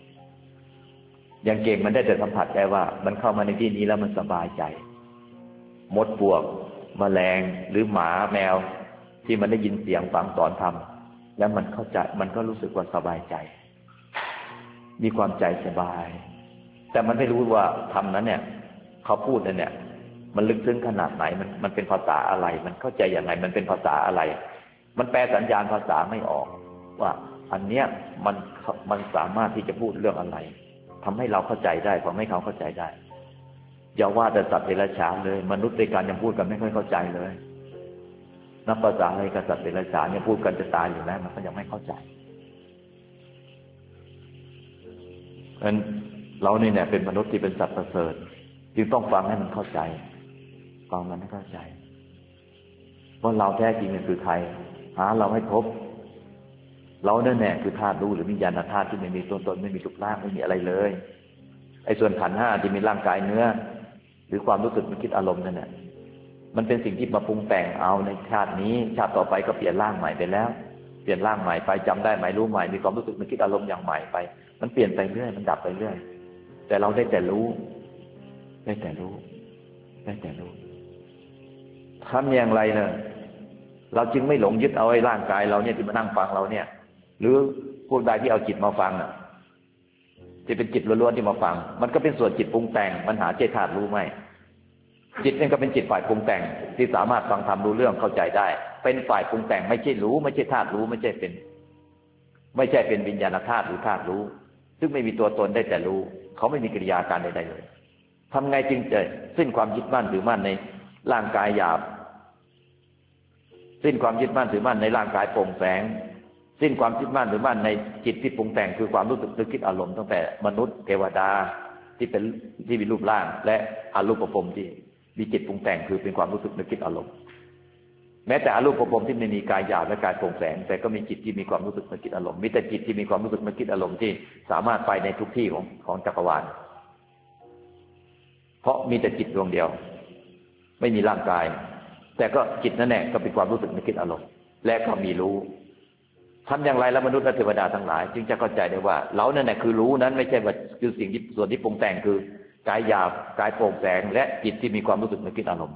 อย่างเก่งมันได้แต่สัมผัสได้ว่ามันเข้ามาในที่นี้แล้วมันสบายใจมดปลวกแมลงหรือหมาแมวที่มันได้ยินเสียงฟังสอนธรรมแล้วมันเข้าใจมันก็รู้สึกว่าสบายใจมีความใจสบายแต่มันไม่รู้ว่าธรรมนั้นเนี่ยเขาพูดเนี่ยมันลึกซึ้งขนาดไหนมันเป็นภาษาอะไรมันเข้าใจอย่างไรมันเป็นภาษาอะไรมันแปลสัญญาณภาษาไม่ออกว่าอันเนี้ยมันสามารถที่จะพูดเรื่องอะไรทำให้เราเข้าใจได้ทำให้เขาเข้าใจได้อย่าว่าแต่สัตว์เดรัจฉานเลยมนุษย์ด้วยกันยังพูดกันไม่ค่อยเข้าใจเลยนับภาษาอะไรกับสัตว์เดรัจฉานเนี่ยพูดกันจะตายอยู่แล้วมันก็ยังไม่เข้าใจเพราะฉะนั้นเราเนี่ยเป็นมนุษย์ที่เป็นสัตว์ประเสริฐจึงต้องฟังให้มันเข้าใจฟังมันให้เข้าใจว่าเราแท้จริงเนี่ยคือใครหาเราให้พบเราแน่ๆคือธาตุรู้หรือวิญญาณธาตุที่ไม่มีตัวตนไม่มีรูปร่างไม่มีอะไรเลยไอ้ส่วนขันธ์ห้าที่มีร่างกายเนื้อหรือความรู้สึกนึกคิดอารมณ์นั่นแหละมันเป็นสิ่งที่มาปรุงแต่งเอาในชาตินี้ชาติต่อไปก็เปลี่ยนร่างใหม่ไปแล้วเปลี่ยนร่างใหม่ไปจำได้ไหมรู้ใหม่มีความรู้สึกนึกคิดอารมณ์อย่างใหม่ไปมันเปลี่ยนไปเรื่อยมันดับไปเรื่อยแต่เราได้แต่รู้ได้แต่รู้ได้แต่รู้ทำอย่างไรเนี่ยเราจึงไม่หลงยึดเอาไอ้ร่างกายเราเนี่ยที่มานั่งฟังเราเนี่ยหรือพวกใดที่เอาจิตมาฟังอ่ะที่เป็นจิตล้วนๆที่มาฟังมันก็เป็นส่วนจิตปรุงแต่งมันหาเจตธาตุรู้ไหมจิตนี่ก็เป็นจิตฝ่ายปรุงแต่งที่สามารถฟังธรรมรู้เรื่องเข้าใจได้เป็นฝ่ายปรุงแต่งไม่ใช่รู้ไม่ใช่ธาตุรู้ไม่ใช่เป็นวิญญาณธาตุหรือธาตุรู้ซึ่งไม่มีตัวตนได้แต่รู้เขาไม่มีกิริยาการใดๆเลยทำไงจึงจะสิ้นความยึดมั่นถือมั่นในร่างกายหยาบสิ้นความยึดมั่นถือมั่นในร่างกายโปร่งแสงสิ้นความยึดมั่นถือมั่นในจิตที่ปรุงแต่งคือความรู้สึกนึกคิดอารมณ์ตั้งแต่มนุษย์เทวดาที่มีรูปร่างและอรูปภพที่มีจิตปรุงแต่งคือเป็นความรู้สึกนึกคิดอารมณ์แม้แต่อรูปภพที่ไม่มีกายหยาบและกายโปร่งแสงแต่ก็มีจิตที่มีความรู้สึกนึกคิดอารมณ์มีแต่จิตที่มีความรู้สึกนึกคิดอารมณ์ที่สามารถไปในทุกที่ของจักรวาลเพราะมีแต่จิตดวงเดียวไม่มีร่างกายแต่ก็จิตนั่นแหละก็เป็นความรู้สึกนึกคิดอารมณ์และก็มีรู้ทำอย่างไรแล้วมนุษย์และเทวดาทั้งหลายจึงจะเข้าใจได้ว่าเรานั่นแหละคือรู้นั้นไม่ใช่ว่าคือสิ่งที่ส่วนที่ปรุงแต่งคือกายหยาบกายโปร่งแสงและจิตที่มีความรู้สึกนึกคิดอารมณ์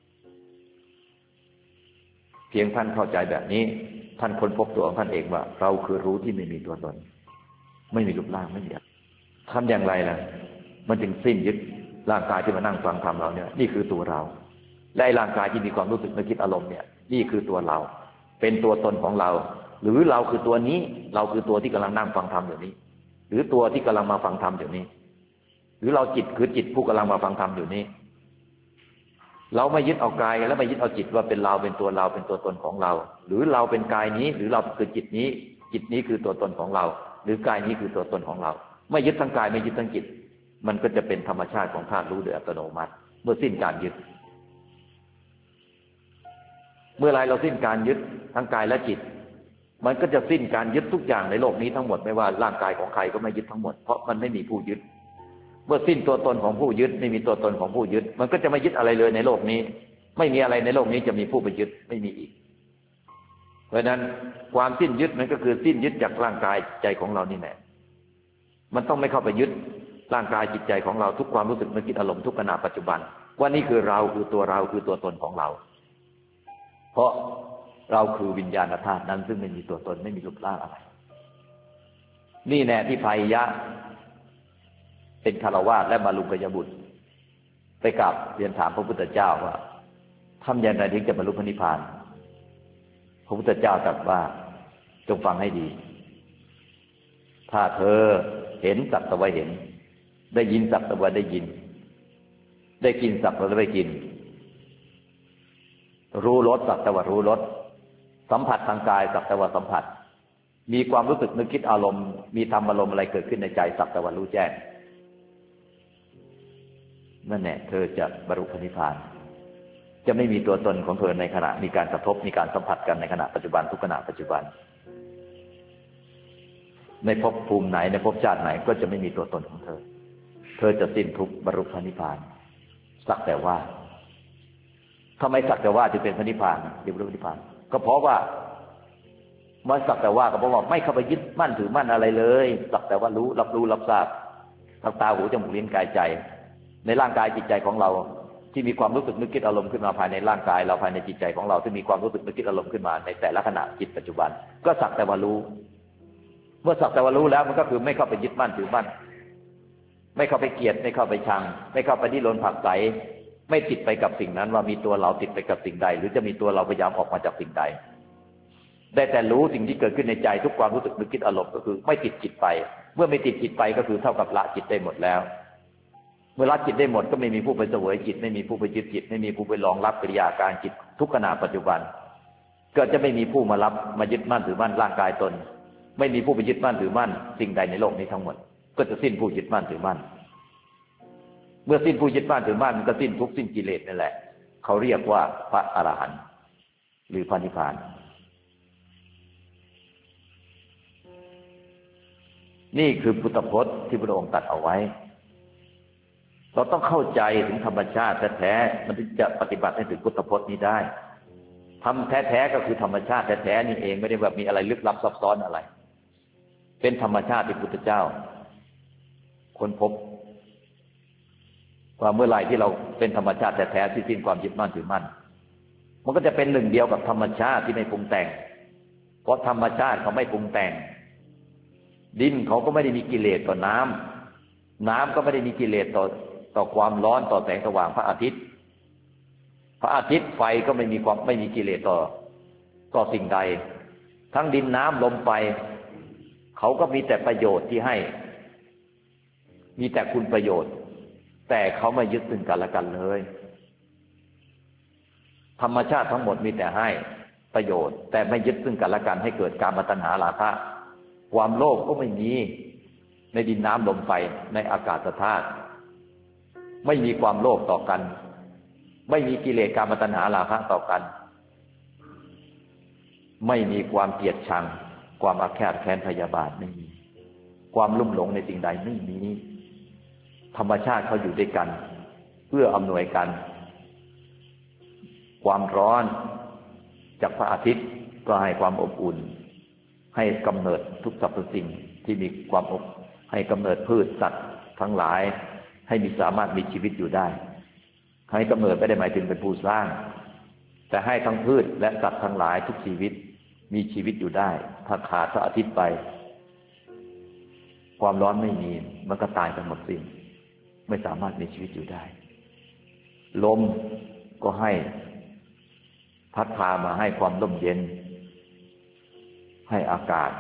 เพียงท่านเข้าใจแบบนี้ท่านค้นพบตัวของท่านเองว่าเราคือรู้ที่ไม่มีตัวตนไม่มีรูปร่างไม่มีทำอย่างไรล่ะมันจึงสิ้นยึดร่างกายที่มานั่งฟังธรรมเราเนี่ยนี่คือตัวเราและร่างกายที่มีความรู้สึกนึกคิดอารมณ์เนี่ยนี่คือตัวเราเป็นตัวตนของเราหรือเราคือตัวนี้เราคือตัวที่กำลังนั่งฟังธรรมอยู่นี้หรือตัวที่กำลังมาฟังธรรมอยู่นี้หรือเราจิตคือจิตผู้กำลังมาฟังธรรมอยู่นี้เราไม่ยึดเอากายแล้วไม่ยึดเอาจิตว่าเป็นเราเป็นตัวเราเป็นตัวตนของเราหรือเราเป็นกายนี้หรือเราคือจิตนี้จิตนี้คือตัวตนของเราหรือกายนี้คือตัวตนของเราไม่ยึดทั้งกายไม่ยึดทั้งจิตมันก็จะเป็นธรรมชาติของธาตุรู้โดยอัตโนมัติเมื่อสิ้นการยึดเมื่อไรเราสิ้นการยึดทั้งกายและจิตมันก็จะสิ้นการยึดทุกอย่างในโลกนี้ทั้งหมดไม่ว่าร่างกายของใครก็ไม่ยึดทั้งหมดเพราะมันไม่มีผู้ยึดเมื่อสิ้นตัวตนของผู้ยึดไม่มีตัวตนของผู้ยึดมันก็จะไม่ยึดอะไรเลยในโลกนี้ไม่มีอะไรในโลกนี้จะมีผู้ไปยึดไม่มีอีกเพราะฉะนั้นความสิ้นยึดมันก็คือสิ้นยึดจากร่างกายใจของเรานี่แหละมันต้องไม่เข้าไปยึดร่างกายจิตใจของเราทุกความรู้สึกนึกคิดอารมณ์ทุกขณะปัจจุบันว่านี่คือเราคือตัวเราคือตัวตนของเราเพราะเราคือวิญญาณธาตุนั้นซึ่งไม่มีตัวตนไม่มีรูปร่างอะไรนี่แน่ที่ไพยะเป็นฆราวาสและมาลุกยบุตรไปกราบเรียนถามพระพุทธเจ้าว่าทำอย่างไรถึงจะบรรลุพระนิพพานพระพุทธเจ้าตรัสว่าจงฟังให้ดีถ้าเธอเห็นสักแต่ว่าเห็นได้ยินสักแต่ว่าได้ยินได้กินสักแต่ว่าได้กินรู้รสสักแต่ว่ารู้รสสัมผัสทางกายสักแต่ว่าสัมผัสมีความรู้สึกนึกคิดอารมณ์มีธรรมอารมณ์อะไรเกิดขึ้นในใจสักแต่ว่ารู้แจ้งนั่นแหละเธอจะบรรลุพระนิพพานจะไม่มีตัวตนของเธอในขณะมีการกระทบมีการสัมผัสกันในขณะปัจจุบันทุกขณะปัจจุบันในภพภูมิไหนในภพชาติไหนก็จะไม่มีตัวตนของเธอเธอจะสิ้นทุกข์บรรลุพระนิพพานสักแต่ว่าทำไมสักแต่ว่าจึงเป็นพระนิพพานจึงบรรลุพระนิพพานก็เพราะว่ามันสักแต่ว่าก็เพราะว่าไม่เข้าไปยึดมั่นถือมั่นอะไรเลยสักแต่ว่ารู้รับทราบทางตาหูจมูกลิ้นกายใจในร่างกายจิตใจของเราที่มีความรู้สึกนึกคิดอารมณ์ขึ้นมาภายในร่างกายเราภายในจิตใจของเราที่มีความรู้สึกนึกคิดอารมณ์ขึ้นมาในแต่ละขณะจิตปัจจุบันก็สักแต่ว่ารู้เมื่อสักแต่ว่ารู้แล้วมันก็คือไม่เข้าไปยึดมั่นถือมั่นไม่เข้าไปเกลียดไม่เข้าไปชังไม่เข้าไปดิ้นรนผลักไสไม่ติดไปกับสิ่งนั้นว่ามีตัวเราติดไปกับสิ่งใดหรือจะมีตัวเราพยายามออกมาจากสิ่งใดได้แต่รู้สิ่งที่เกิดขึ้นในใจทุกความรู้สึกนึกคิดอารมณ์ก็คือไม่ติดจิตไปเมื่อไม่ติดจิตไปก็คือเท่ากับละจิตได้หมดแล้วเมื่อละจิตได้หมดก็ไม่มีผู้ไปเสวยจิตไม่มีผู้ไปยึดจิตไม่มีผู้ไปรองรับกิริยาการจิตทุกขณะปัจจุบันก็จะไม่มีผู้มารับมายึดมั่นถือมั่นร่างกายตนไม่มีผู้ไปยึดมั่นถือมั่นสิ่งใดในโลกนี้ทั้งหมดก็จะสิ้นผู้ยึดมั่นถือมั่นเมื่อสิ้นผู้ยึดมั่นถือมั่นมันก็สิ้นทุกข์สิ้นกิเลสนั่นแหละเขาเรียกว่าพระอรหันต์หรือพระนิพพานนี่คือพุทธพจน์ที่พระองค์ตรัสเอาไว้เราต้องเข้าใจถึงธรรมชาติแท้ๆมันถึงจะปฏิบัติให้ถึงพุทธพจน์นี้ได้ทำแท้ๆก็คือธรรมชาติแท้ๆนี่เองไม่ได้แบบมีอะไรลึกลับซับซ้อนอะไรเป็นธรรมชาติที่พุทธเจ้าค้นพบว่าเมื่อไหร่ที่เราเป็นธรรมชาติแท้ๆที่สิ้นความยึดมั่นถือมั่นมันก็จะเป็นหนึ่งเดียวกับธรรมชาติที่ไม่ปรุงแต่งเพราะธรรมชาติเขาไม่ปรุงแต่งดินเขาก็ไม่ได้มีกิเลสต่อน้ำก็ไม่ได้มีกิเลสต่อความร้อนต่อแสงสว่างพระอาทิตย์ไฟก็ไม่มีกิเลสต่อสิ่งใดทั้งดินน้ำลมไฟเขาก็มีแต่ประโยชน์ที่ให้มีแต่คุณประโยชน์แต่เขาไม่ยึดซึ่งกันและกันเลยธรรมชาติทั้งหมดมีแต่ให้ประโยชน์แต่ไม่ยึดซึ่งกันและกันให้เกิดกามตัณหาราคะความโลภก็ไม่มีในดินน้ำลมไฟในอากาศธาตุไม่มีความโลภต่อกันไม่มีกิเลสกามตัณหาราคะต่อกันไม่มีความเกลียดชังความอาฆาตแค้นพยาบาทไม่มีความลุ่มหลงในสิ่งใดไม่มีธรรมชาติเขาอยู่ด้วยกันเพื่ออำนวยกันความร้อนจากพระอาทิตย์ก็ให้ความอบอุ่นให้กำเนิดทุกสรรพสิ่งที่มีความอบให้กำเนิดพืชสัตว์ทั้งหลายให้สามารถมีชีวิตอยู่ได้ให้กำเนิดไม่ได้หมายถึงเป็นผู้สร้างแต่ให้ทั้งพืชและสัตว์ทั้งหลายทุกชีวิตมีชีวิตอยู่ได้ถ้าขาดพระอาทิตย์ไปความร้อนไม่มีมันก็ตายกันหมดสิ้นไม่สามารถมีชีวิตอยู่ได้ลมก็ให้พัดพามาให้ความร่มเย็นให้อากาศ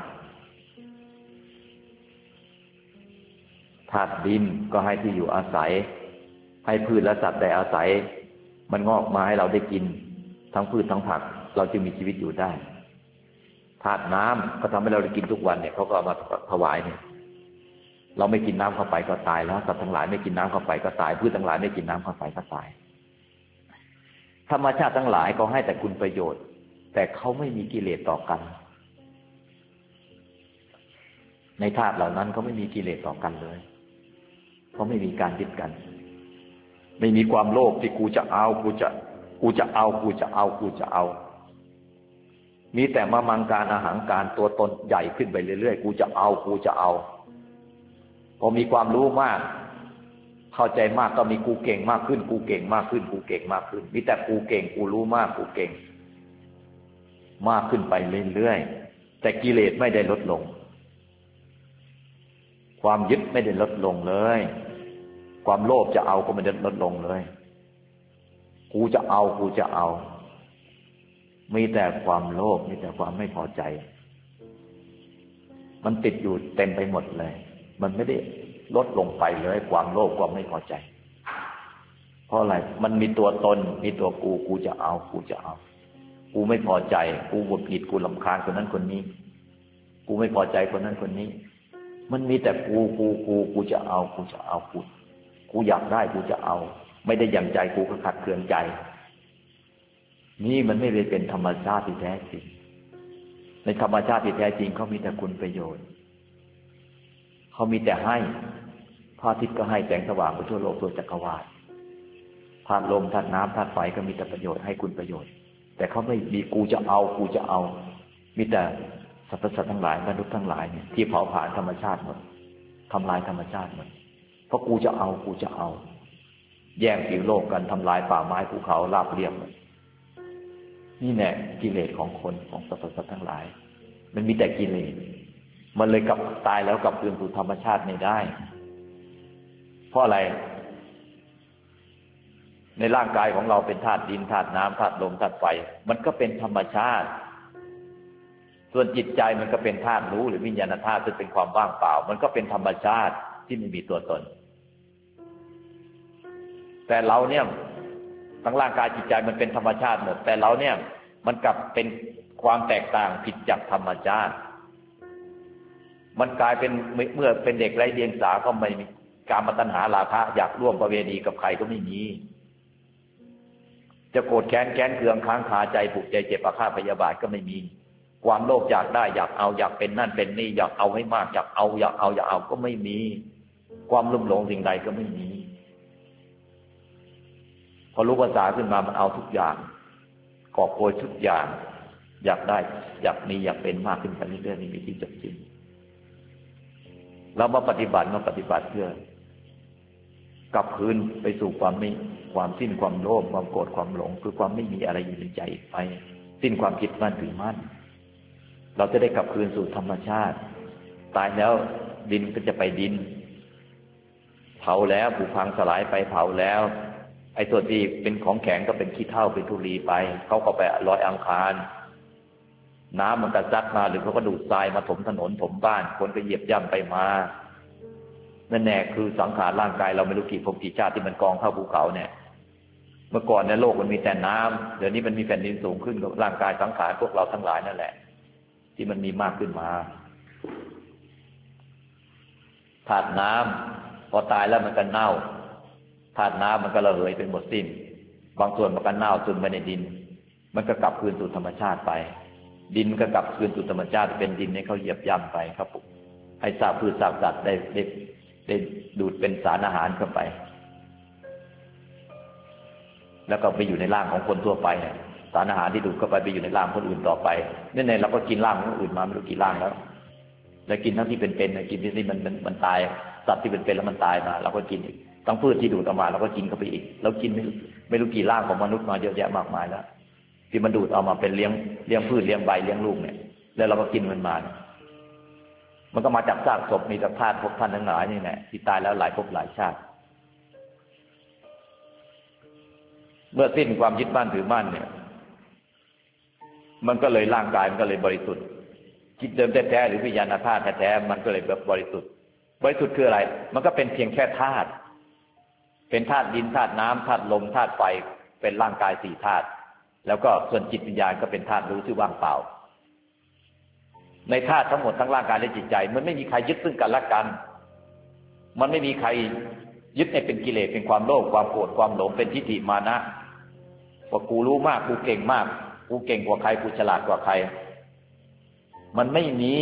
ธาตุดินก็ให้ที่อยู่อาศัยให้พืชและสัตว์ได้อาศัยมันงอกมาให้เราได้กินทั้งพืชทั้งผักเราจึงมีชีวิตอยู่ได้ธาตุน้ำก็ทำให้เราได้กินทุกวันเนี่ยเขาก็เอามาถวายเนี่ยเราไม่กินน้ำเข้าไปก็ตายแล้วสัตว์ทั้งหลายไม่กินน้ำเข้าไปก็ตายพืชทั้งหลายไม่กินน้ำเข้าไปก็ตายธรรมชาติทั้งหลายเขาให้แต่คุณประโยชน์แต่เขาไม่มีกิเลสต่อกันในธาตุเหล่านั้นเขาไม่มีกิเลสต่อกันเลยเขาไม่มีการยึดกันไม่มีความโลภที่กูจะเอากูจะเอามีแต่มามังการอาหารการตัวตนใหญ่ขึ้นไปเรื่อยๆกูจะเอาพอมีความรู้มากเข้าใจมากก็มีกูเก่งมากขึ้นมีแต่กูเก่งกูรู้มากกูเก่งมากขึ้นไปเรื่อยๆแต่กิเลสไม่ได้ลดลงความยึดไม่ได้ลดลงเลยความโลภจะเอาก็ไม่ได้ลดลงเลยกูจะเอามีแต่ความโลภมีแต่ความไม่พอใจมันติดอยู่เต็มไปหมดเลยมันไม่ได้ลดลงไปเลยความโลภความไม่พอใจเพราะอะไรมันมีตัวตนมีตัวกูจะเอากูไม่พอใจกูหงุดหงิดกูรำคาญคนนั้นคนนี้กูไม่พอใจคนนั้นคนนี้มันมีแต่กูจะเอากูอยากได้กูจะเอาไม่ได้อย่างใจกูก็ขัดเคืองใจนี่มันไม่ได้เป็นธรรมชาติที่แท้จริงในธรรมชาติที่แท้จริงเขามีแต่คุณประโยชน์เขามีแต่ให้พระอาทิตย์ก็ให้แสงสว่างไปทั่วโลกทั่วจักรวาลธาตุลมธาตุน้ำธาตุไฟก็มีแต่ประโยชน์ให้คุณประโยชน์แต่เขาไม่มีกูจะเอามีแต่สรรพสัตว์ทั้งหลายมนุษย์ทั้งหลายเนี่ยที่เผาผลาญธรรมชาติหมดทำลายธรรมชาติหมดเพราะกูจะเอาแย่งผิวโลกกันทำลายป่าไม้ภูเขาราบเรียบนี่แน่กิเลสของคนของสรรพสัตว์ทั้งหลายมันมีแต่กิเลสมันเลยกลับตายแล้วกลับคืนสู่ธรรมชาติไม่ได้เพราะอะไรในร่างกายของเราเป็นธาตุดินธาตุน้ำธาตุลมธาตุไฟมันก็เป็นธรรมชาติส่วนจิตใจมันก็เป็นธาตุรู้หรือวิญญาณธาตุซึ่งเป็นความว่างเปล่ามันก็เป็นธรรมชาติที่ไม่มีตัวตนแต่เราเนี่ยทั้งร่างกายจิตใจมันเป็นธรรมชาติหมดแต่เราเนี่ยมันกลับเป็นความแตกต่างผิดจากธรรมชาติมันกลายเป็นเมื่อเป็นเด็กไร้เดียงสาก็ไม่มีกามตัณหาราคะอยากร่วมประเวณีกับใครก็ไม่มีจะโกรธแค้นเคืองค้างคาใจผูกใจเจ็บอาฆาตพยาบาทก็ไม่มีความโลภอยากได้อยากเอาอยากเป็นนั่นเป็นนี่อยากเอาให้มากอยากเอาก็ไม่มีความลุ่มหลงสิ่งใดก็ไม่มีพอรู้ภาษาขึ้นมามันเอาทุกอย่างกอบโกยทุกอย่างอยากได้อยากมีอยากเป็นมากขึ้นไปเรื่อยๆนี่มีที่จบสิ้นเรามาปฏิบัติเพื่อกลับคืนไปสู่ความสิ้นความโลภความโกรธความหลงคือความไม่มีอะไรอยู่ในใจไปสิ้นความคิดมั่นถือมั่นเราจะได้กลับคืนสู่ธรรมชาติตายแล้วดินก็จะไปดินเผาแล้วผุพังสลายไปเผาแล้วไอ้ส่วนที่เป็นของแข็งก็เป็นขี้เถ้าเป็นธุลีไปเขาก็ไปลอยอังคารน้ำมันก็ซัดมาหรือเขาก็ดูดทรายมาถมถนนถมบ้านคนก็เหยียบย่ำไปมานั่นแน่คือสังขารร่างกายเราไม่รู้กี่ภพกี่ชาติที่มันกองเข้าภูเขาเนี่ยเมื่อก่อนในโลกมันมีแต่น้ำเดี๋ยวนี้มันมีแผ่นดินสูงขึ้นกับร่างกายสังขารพวกเราทั้งหลายนั่นแหละที่มันมีมากขึ้นมาธาตุน้ำพอตายแล้วมันก็เน่าธาตุน้ำมันก็ระเหยเป็นหมดสิ้นบางส่วนมันก็เน่าซึมไปในดินมันก็กลับคืนสู่ธรรมชาติไปดินก็กลับคืนสู่ธรรมชาติเป็นดินให้เขาเหยียบย่ำไปครับผมให้ซากพืชซากสัตว์ได้ดูดเป็นสารอาหารเข้าไปแล้วก็ไปอยู่ในร่างของคนทั่วไปสารอาหารที่ดูดเข้าไปอยู่ในร่างคนอื่นต่อไปนั่นเองเราก็กินร่างของคนอื่นมาไม่รู้กี่ร่างแล้วกินทั้งที่เป็นๆกินที่มันตายสัตว์ที่เป็นๆแล้วมันตายมาเราก็กินอีกทั้งพืชที่ดูดออกมาเราก็กินเข้าไปอีกเรากินไม่รู้กี่ร่างของมนุษย์มาเยอะแยะมากมายแล้วที่มันดูดเอามาเป็นเลี้ยงพืชเลี้ยงใบเลี้ยงลูกเนี่ยแล้วเราก็กินมันมามันก็มาจากซากศพมีจากธาตุภพท่านทั้งหลายนี่แหละที่ตายแล้วหลายภพหลายชาติเมื่อสิ้นความยึดมั่นถือมั่นเนี่ยมันก็เลยร่างกายมันก็เลยบริสุทธิ์จิตเดิมแท้ๆหรือวิญญาณธาตุแท้ๆมันก็เลยแบบบริสุทธิ์คืออะไรมันก็เป็นเพียงแค่ธาตุเป็นธาตุดินธาตุน้ำธาตุลมธาตุไฟเป็นร่างกาย4ธาตุแล้วก็ส่วนจิตวิญญาณก็เป็นธาตุรู้ที่ว่างเปล่าในธาตุทั้งหมดทั้งร่างกายและจิตใจมันไม่มีใครยึดซึ่งกันและกันมันไม่มีใครยึดให้เป็นกิเลสเป็นความโลภความโกรธความหลงเป็นทิฏฐิมานะว่ากูรู้มากกูเก่งมากกูเก่งกว่าใครกูฉลาดกว่าใครมันไม่มี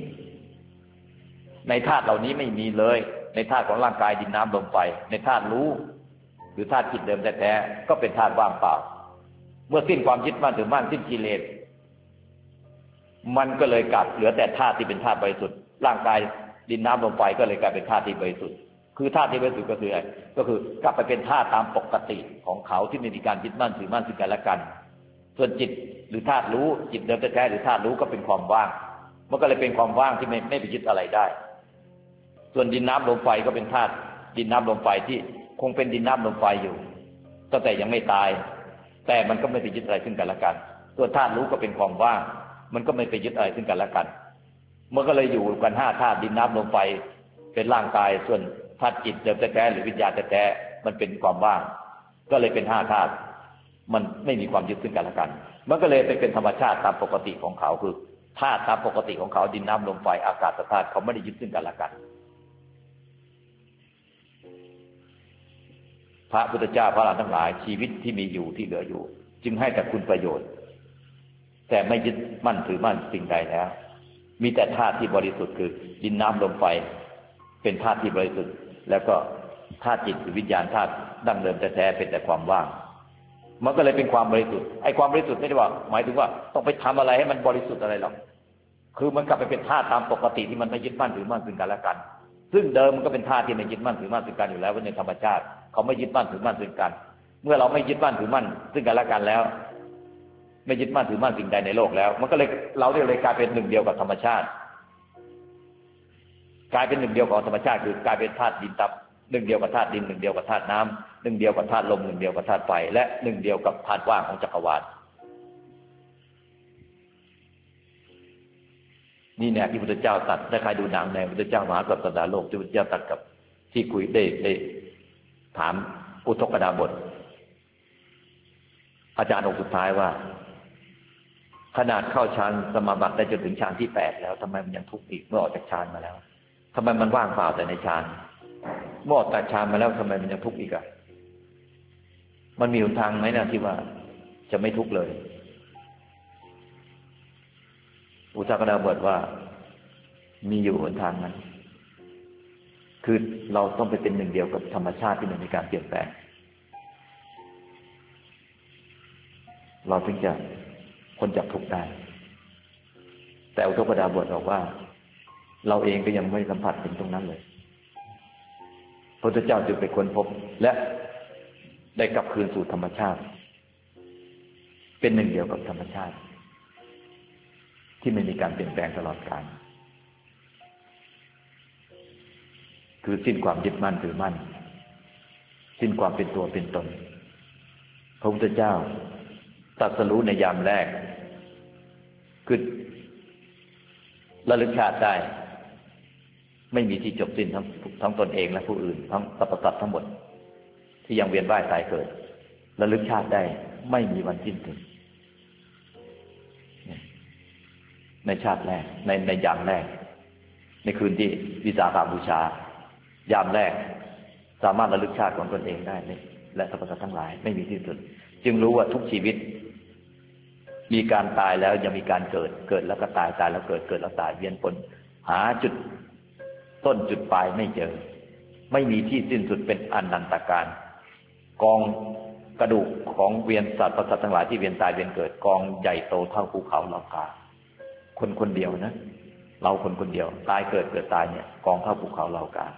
ในธาตุเหล่านี้ไม่มีเลยในธาตุของร่างกายดินน้ำลมไฟในธาตุรู้หรือธาตุจิตเดิมแท้ๆก็เป็นธาตุว่างเปล่าเมื่อสิ้นความยึดมั่นถือมั่นสิ้นกิเลสมันก็เลยกลับเหลือแต่ธาตุที่เป็นธาตุบริสุทธิ์ร่างกายดินน้ำลมไฟก็เลยกลายเป็นธาตุที่บริสุทธิ์คือธาตุที่บริสุทธิ์ก็คืออะไรก็คือกลับไปเป็นธาตุตามปกติของเขาที่ไม่มีการยึดมั่นถือมั่นซึ่งกันและกันส่วนจิตหรือธาตุรู้จิตเดิมแท้ๆหรือธาตุรู้ก็เป็นความว่างมันก็เลยเป็นความว่างที่ไม่ไปยึดอะไรได้ส่วนดินน้ำลมไฟก็เป็นธาตุดินน้ำลมไฟที่คงเป็นดินน้ำลมไฟอยู่ตั้งแต่ยังไม่ตายแต่มันก็ไม่ไปยึดอะไรซึ่งกันและกันส่วนธาตุรู้ก็เป็นความว่างมันก็ไม่ไปยึดอะไรซึ่งกันและกันมันก็เลยอยู่กัน5ธาตุดินน้ำลมไฟเป็นร่างกายส่วนธาตุจิตเดิมแท้ๆหรือวิญญาณแท้ๆมันเป็นความว่างก็เลยเป็น5ธาตุมันไม่มีความยึดซึ่งกันและกันมันก็เลยไปเป็นธรรมชาติตามปกติของเขาคือธาตุตามปกติของเขาดินน้ำลมไฟอากาศธาตุเขาไม่ได้ยึดซึ่งกันและกันพระพุทธเจ้าพระอรหันต์ทั้งหลายชีวิตที่มีอยู่ที่เหลืออยู่จึงให้แต่คุณประโยชน์แต่ไม่ยึดมั่นถือมั่นสิ่งใดแล้วมีแต่ธาตุที่บริสุทธิ์คือดินน้ำลมไฟเป็นธาตุที่บริสุทธิ์แล้วก็ธาตุจิตหรือวิญญาณธาตุดั้งเดิมแท้ๆเป็นแต่ความว่างมันก็เลยเป็นความบริสุทธิ์ไอ้ความบริสุทธิ์ไม่ได้ว่าหมายถึงว่าต้องไปทำอะไรให้มันบริสุทธิ์อะไรหรอกคือมันกลับไปเป็นธาตุตามปกติที่มันไม่ยึดมั่นถือมั่นซึ่งกันและกันซึ่งเดิมมันก็เป็นธาตุที่ไม่ยึดมั่นถือมั่นซึ่งกันอยู่แล้วในธรรมชาติเขาไม่ยึดมั่นถือมั่นซึ่งกันเมื่อเราไม่ยึดมั่นถือมั่นซึ่งกันและกันแล้วไม่ยึดมั่นถือมั่นสิ่งใดในโลกแล้วมันก็เลยเราเลยกลายเป็นหนึ่งเดียวกับธรรมชาติกลายเป็นหนึ่งเดียวกับธรรมชาติคือกลายเป็นธาตุดินตับหนึ่งเดียวกับธาตุดินหนึ่งเดียวกับธาตุน้ำหนึ่งเดียวกับธาตุลมหนึ่งเดียวกับธาตุไฟและหนึ่งเดียวกับธาตุว่างของจักรวาลนี่เนี่ยที่พระพุทธเจ้าตรัสถ้าใครดูหนังในพระพุทธเจ้ามหาสัปดาห์โลกที่พระพุทธเจ้าตรัสกับที่คุยได้ถามอุทกดาบทอาจารย์องค์สุดท้ายว่าขนาดเข้าฌานสมาบัติได้จนถึงฌานที่8แล้วทำไมมันยังทุกข์อีกเมื่อออกจากฌานมาแล้วทำไมมันว่างเปล่าแต่ในฌานเมื่อออกจากฌานมาแล้วทำไมมันยังทุกข์อีกอ่ะมันมีหนทางไหมนะที่ว่าจะไม่ทุกข์เลยอุทกดาบทว่ามีอยู่หนทางนั้นคือเราต้องไปเป็นหนึ่งเดียวกับธรรมชาติที่มันมีการเปลี่ยนแปลงเราถึงจะพ้นจากทุกข์ได้แต่อุทกดาบทบอกว่าเราเองก็ยังไม่สัมผัสถึงตรงนั้นเลยพระพุทธเจ้าจึงไปค้นพบและได้กลับคืนสู่ธรรมชาติเป็นหนึ่งเดียวกับธรรมชาติที่ไม่มีการเปลี่ยนแปลงตลอดกาลคือสิ้นความยึดมั่นถือมั่นสิ้นความเป็นตัวเป็นตนพระพุทธเจ้าตรัสรู้ในยามแรกคือระลึกชาติได้ไม่มีที่จบสิ้นทั้งตนเองและผู้อื่นทั้งสรรพสัตว์ทั้งหมดที่ยังเวียนว่ายตายเกิดระลึกชาติได้ไม่มีวันสิ้นสุดในชาติแรกในยามแรกในคืนที่วิสาขบูชายามแรกสามารถระลึกชาติของตนเองได้และสรรพสัตว์ทั้งหลายไม่มีที่สุดจึงรู้ว่าทุกชีวิตมีการตายแล้วยังมีการเกิดแล้วก็ตายแล้วเกิดแล้วตายเวียนวนหาจุดต้นจุดปลายไม่เจอไม่มีที่สิ้นสุดเป็นอนันตการกองกระดูกของเวียนสัตว์ประสาททั้งหลายที่เวียนตายเวียนเกิดกองใหญ่โตเท่าภูเขาเหล่ากาคนเดียวนะเราคนเดียวตายเกิดตายเนี่ยกองเท่าภูเขาเหล่ากา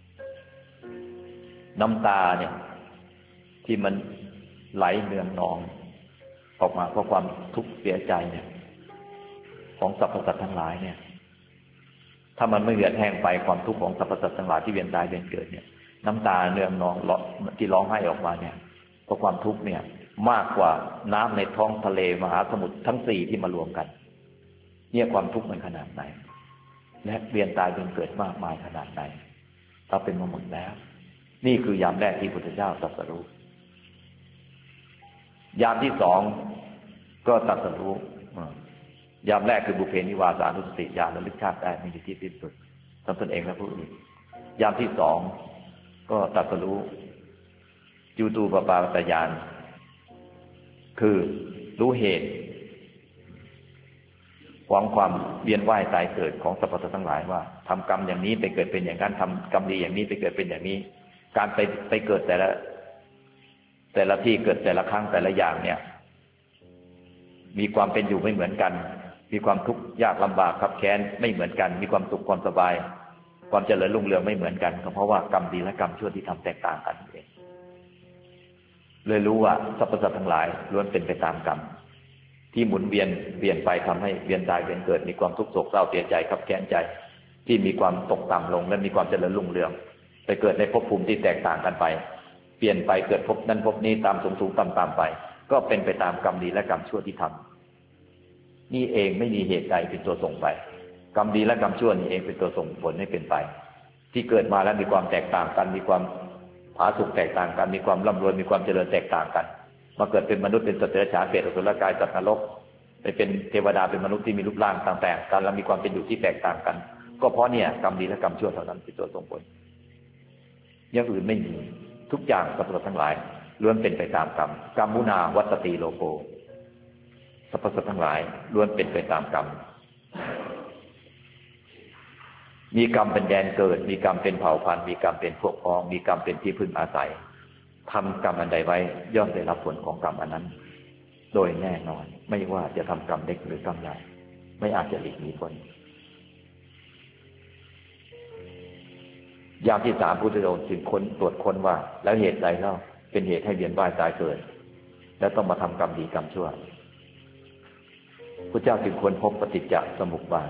น้ำตาเนี่ยที่มันไหลเนืองนองออกมาเพราะความทุกข์เสียใจเนี่ยของสรรพสัตว์ทั้งหลายเนี่ยถ้ามันไม่เหือดแห้งไปความทุกข์ของสรรพสัตว์ทั้งหลายที่เวียนตายเวียนเกิดเนี่ยน้ำตาเนืองนองที่ร้องไห้ออกมาเนี่ยเพราะความทุกข์เนี่ยมากกว่าน้ำในท้องทะเลมหาสมุทรทั้ง4ที่มารวมกันเนี่ยความทุกข์มันขนาดไหนและเวียนตายเวียนเกิดมากมายขนาดไหนเราเป็นมาหมดแล้วนี่คือยามแรกที่พุทธเจ้าตรัสรู้ยามที่2ก็ตรัสรู้ยามแรกคือบุพเพนิวาสานุสติญาณระลึกชาติได้ไม่มีที่สิ้นสุดทั้งตนเองและผู้อื่นยามที่สองก็ตรัสรู้จูตูปปาตญาณคือรู้เหตุความเวียนว่ายตายเกิดของสรรพสัตว์ทั้งหลายว่าทำกรรมอย่างนี้ไปเกิดเป็นอย่างนั้นทำกรรมดีอย่างนี้ไปเกิดเป็นอย่างนี้การไปเกิดแต่ละที่เกิดแต่ละครั้งแต่ละอย่างเนี่ยมีความเป็นอยู่ไม่เหมือนกันมีความทุกข์ยากลำบากคับแค้นไม่เหมือนกันมีความสุขความสบายความเจริญรุ่งเรืองไม่เหมือนกันก็เพราะว่ากรรมดีและกรรมชั่วที่ทำแตกต่างกันเองเลยรู้ว่าสรรพสัตว์ทั้งหลายล้วนเป็นไปตามกรรมที่หมุนเวียนไปทำให้เวียนตายเวียนเกิดมีความทุกข์โศกเศร้าเสียใจคับแค้นใจที่มีความตกต่ำลงและมีความเจริญรุ่งเรืองไปเกิดในภพภูมิที่แตกต่างกันไปเปลี่ยนไปเกิดภพนั้นภพนี้ตามสูงต่ำไปก็เป็นไปตามกรรมดีและกรรมชั่วที่ทำนี่เองไม่มีเหตุใดเป็นตัวส่งไปกรรมดีและกรรมชั่วนี่เองเป็นตัวส่งผลให้เป็นไปที่เกิดมาแล้วมีความแตกต่างกันมีความผาสุกแตกต่างกันมีความร่ำรวยมีความเจริญแตกต่างกันมาเกิดเป็นมนุษย์เป็นสัตว์เดรัจฉานเปรตอสุรกายสัตว์นรกไปเป็นเทวดาเป็นมนุษย์ที่มีรูปร่างต่างๆกันและมีความเป็นอยู่ที่แตกต่างกันก็เพราะเนี่ยกรรมดีและกรรมชั่วเท่านั้นเป็นตัวส่งผลอย่างอื่นไม่มีทุกอย่างสรรพสัตว์ทั้งหลายล้วนเป็นไปตามกรรมกรรมุนาวัตติโลโกสรรพสัตว์ทั้งหลายล้วนเป็นไปตามกรรมมีกรรมเป็นแดนเกิดมีกรรมเป็นเผ่าพันธุ์มีกรรมเป็นพวกพ้องมีกรรมเป็นที่พึ่งอาศัยทำกรรมอันใดไว้ย่อมได้รับผลของกรรมอันนั้นโดยแน่นอนไม่ว่าจะทำกรรมเล็กหรือกรรมใหญ่ไม่อาจจะหลีกหนีพ้นยามที่สามพุทธองค์จึงตรวจค้นว่าแล้วเหตุใดเล่าเป็นเหตุให้เวียนว่ายตายเกิดและต้องมาทำกรรมดีกรรมชั่วพระเจ้าจึงค้นพบปฏิจจสมุปบาท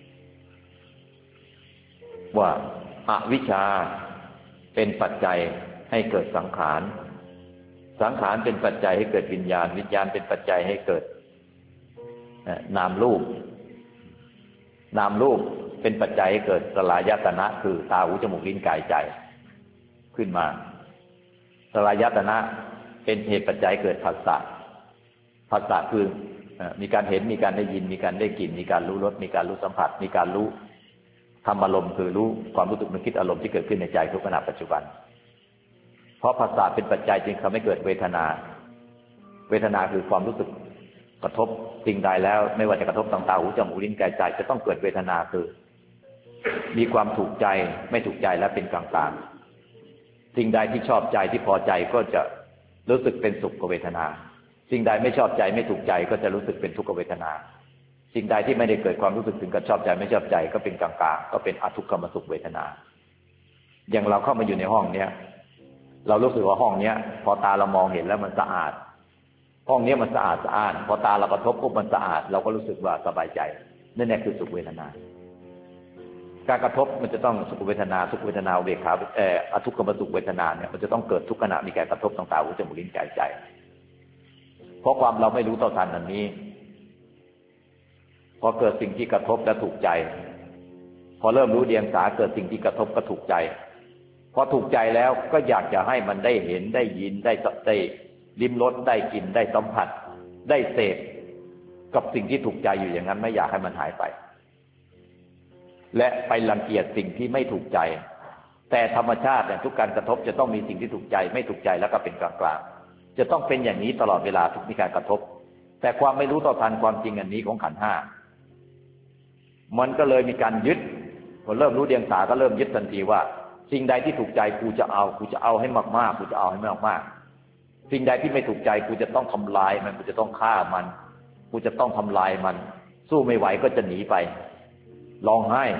ว่าอวิชชาเป็นปัจจัยให้เกิดสังขารสังขารเป็นปัจจัยให้เกิดวิญญาณวิญญาณเป็นปัจจัยให้เกิดนามรูปนามรูปเป็นปัจจัยให้เกิดสลายตนะคือตาหูจมูกลิ้นกายใจขึ้นมาสลายตนะเป็นเหตุปัจจัยเกิดผัสสะผัสสะคือมีการเห็นมีการได้ยินมีการได้กลิ่นมีการรู้รสมีการรู้สัมผัสมีการรู้ธรรมอารมณ์คือรู้ความรู้สึกนึกคิดอารมณ์ที่เกิดขึ้นในใจทุกขณะปัจจุบันเพราะผัสสะเป็นปัจจัยจึงทำให้เกิดเวทนาเวทนาคือความรู้สึกกระทบสิ่งใดแล้วไม่ว่าจะกระทบทางตาหูจมูกลิ้นกายใจจะต้องเกิดเวทนาคือมีความถูกใจไม่ถูกใจและเป็นกลางๆสิ่งใดที่ชอบใจที่พอใจก็จะรู้สึกเป็นสุขเวทนาสิ่งใดไม่ชอบใจไม่ถูกใจก็จะรู้สึกเป็นทุกขเวทนาสิ่งใดที่ไม่ได้เกิดความรู้สึกถึงกับชอบใจไม่ชอบใจก็เป็นกลางๆก็เป็นอทุกขมสุขเวทนาอย่างเราเข้ามาอยู่ในห้องเนี้ยเรารู้สึกว่าห้องเนี้ยพอตาเรามองเห็นแล้วมันสะอาดห้องเนี้ยมันสะอาดสะอ้านพอตาเรากระทบปุ๊บมันสะอาดเราก็รู้สึกว่าสบายใจนั่นแหละคือสุขเวทนาการกระทบมันจะต้องสุขเวทนาทุกเวทนาเวขาอทุกขมสุขเวทนาเนี่ยมันจะต้องเกิดทุกขณะมีการกระทบทางตาหูจมูกลิ้นกายใจเพราะความเราไม่รู้เท่าทันอันนี้พอเกิดสิ่งที่กระทบและถูกใจพอเริ่มรู้เดียงสาเกิดสิ่งที่กระทบก็ถูกใจพอถูกใจแล้วก็อยากจะให้มันได้เห็นได้ยินได้ลิ้มรสได้กลิ่นได้สัมผัสได้เสพกับสิ่งที่ถูกใจอยู่อย่างนั้นไม่อยากให้มันหายไปและไปรังเกียจสิ่งที่ไม่ถูกใจแต่ธรรมชาติเนี่ยทุกการกระทบจะต้องมีสิ่งที่ถูกใจไม่ถูกใจแล้วก็เป็นกลางๆจะต้องเป็นอย่างนี้ตลอดเวลาทุกมีการกระทบแต่ความไม่รู้ต่อทันความจริงอันนี้ของขันธ์ห้ามันก็เลยมีการยึดพอเริ่มรู้เดียงสาก็เริ่มยึดทันทีว่าสิ่งใดที่ถูกใจกูจะเอาให้มากๆกูจะเอาให้มากๆสิ่งใดที่ไม่ถูกใจกูจะต้องทำลายมันกูจะต้องฆ่ามันกูจะต้องทำลายมันสู้ไม่ไหวก็จะหนีไปร้องไห้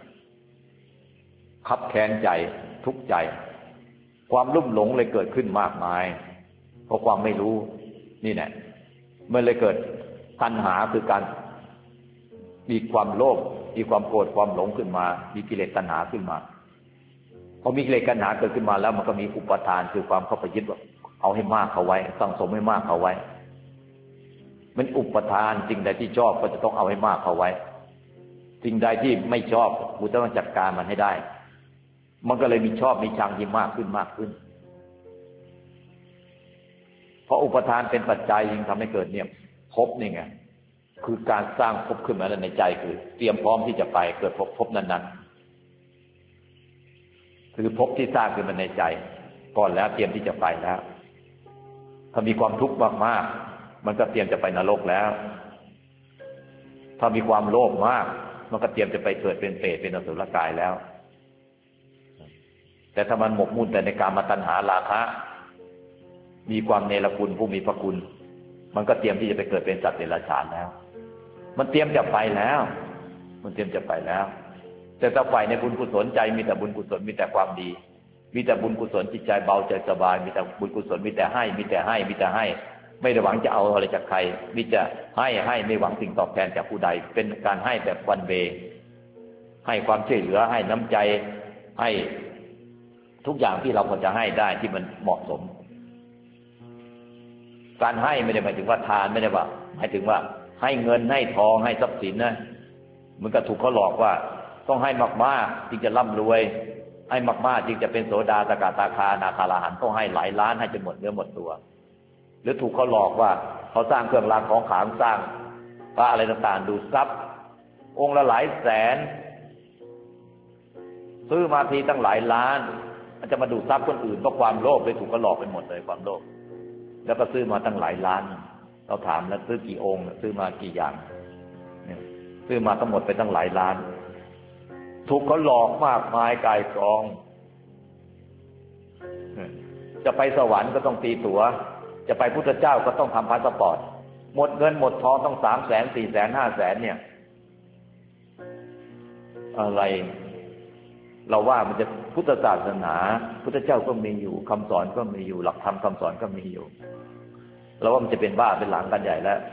คับแค้นใจทุกข์ใจความลุ่มหลงเลยเกิดขึ้นมากมายเพราะความไม่รู้นี่แหละมันเลยเกิดตัณหาคือการมีความโลภมีความโกรธความหลงขึ้นมามีกิเลสตัณหาขึ้นมาพอมีกิเลสตัณหาเกิดขึ้นมาแล้วมันก็มีอุปทานคือความเข้าไปยึดว่าเอาให้มากเข้าไว้สั่งสมให้มากเข้าไว้มันอุปทานสิ่งใดที่ชอบก็จะต้องเอาให้มากเข้าไว้สิ่งใดที่ไม่ชอบกูต้องจัดการมันให้ได้มันก็เลยมีชอบมีชังที่มากขึ้นเพราะอุปทานเป็นปัจจัยจึงทำให้เกิดเนี่ยภพนี่ไงคือการสร้างภพขึ้นมาในใจคือเตรียมพร้อมที่จะไปเกิดภพนั้นๆคือภพที่สร้างขึ้นมาในใจก่อนแล้วเตรียมที่จะไปแล้วถ้ามีความทุกข์มากๆมันก็เตรียมจะไปนรกแล้วถ้ามีความโลภมากมันก็เตรียมจะไปเกิดเป็นเปรตเป็นอสุรกายแล้วแต่ถ้ามันหมกมุ่นแต่ในกามตัณหาราคะมีความเนรคุณผู้มีพระคุณมันก็เตรียมที่จะไปเกิดเป็นสัตว์เดรัจฉานแล้วมันเตรียมจะไปแล้วมันเตรียมจะไปแล้วแต่ถ้าฝ่ายในบุญกุศลใจมีแต่บุญกุศลมีแต่ความดีมีแต่บุญกุศลจิตใจเบาใจสบายมีแต่บุญกุศลมีแต่ให้มีแต่ให้มีแต่ให้ไม่ได้หวังจะเอาอะไรจากใครมีจะให้ไม่หวังสิ่งตอบแทนจากผู้ใดเป็นการให้แบบวันเวให้ความช่วยเหลือให้น้ำใจให้ทุกอย่างที่เราควรจะให้ได้ที่มันเหมาะสมการให้ไม่ได้หมายถึงว่าทานไม่ได้ว่าหมายถึงว่าให้เงินให้ทองให้ทรัพย์สินนะมันก็ถูกเขาหลอกว่าต้องให้มากๆจึงจะร่ำรวยให้มากๆจึงจะเป็นโสดาสกทาคาอนาคาอรหันต์ต้องให้หลายล้านให้จนหมดเนื้อหมดตัวหรือถูกเขาหลอกว่าเขาสร้างเครื่องรางของขลังสร้างพระอะไรต่างๆดูทรัพย์องค์ละหลายแสนซื้อมาทีตั้งหลายล้านมันจะมาดูทรัพย์คนอื่นเพราะความโลภเลยถูกเขาหลอกไปหมดเลยความโลภแล้วก็ซื้อมาตั้งหลายล้านเราถามแล้วซื้อกี่องค์ซื้อมากี่อย่างเนี่ยซื้อมาทั้งหมดไปตั้งหลายล้านถูกเขาหลอกมากมายกายกองจะไปสวรรค์ก็ต้องตีตั๋วจะไปพุทธเจ้าก็ต้องทำพาสปอร์ตหมดเงินหมดทองต้อง300,000 400,000 500,000เนี่ยอะไรเราว่ามันจะพุทธศาสนาพุทธเจ้าก็มีอยู่คำสอนก็มีอยู่หลักธรรมคำสอนก็มีอยู่เราว่ามันจะเป็นบ้าเป็นหลังกันใหญ่แล้ว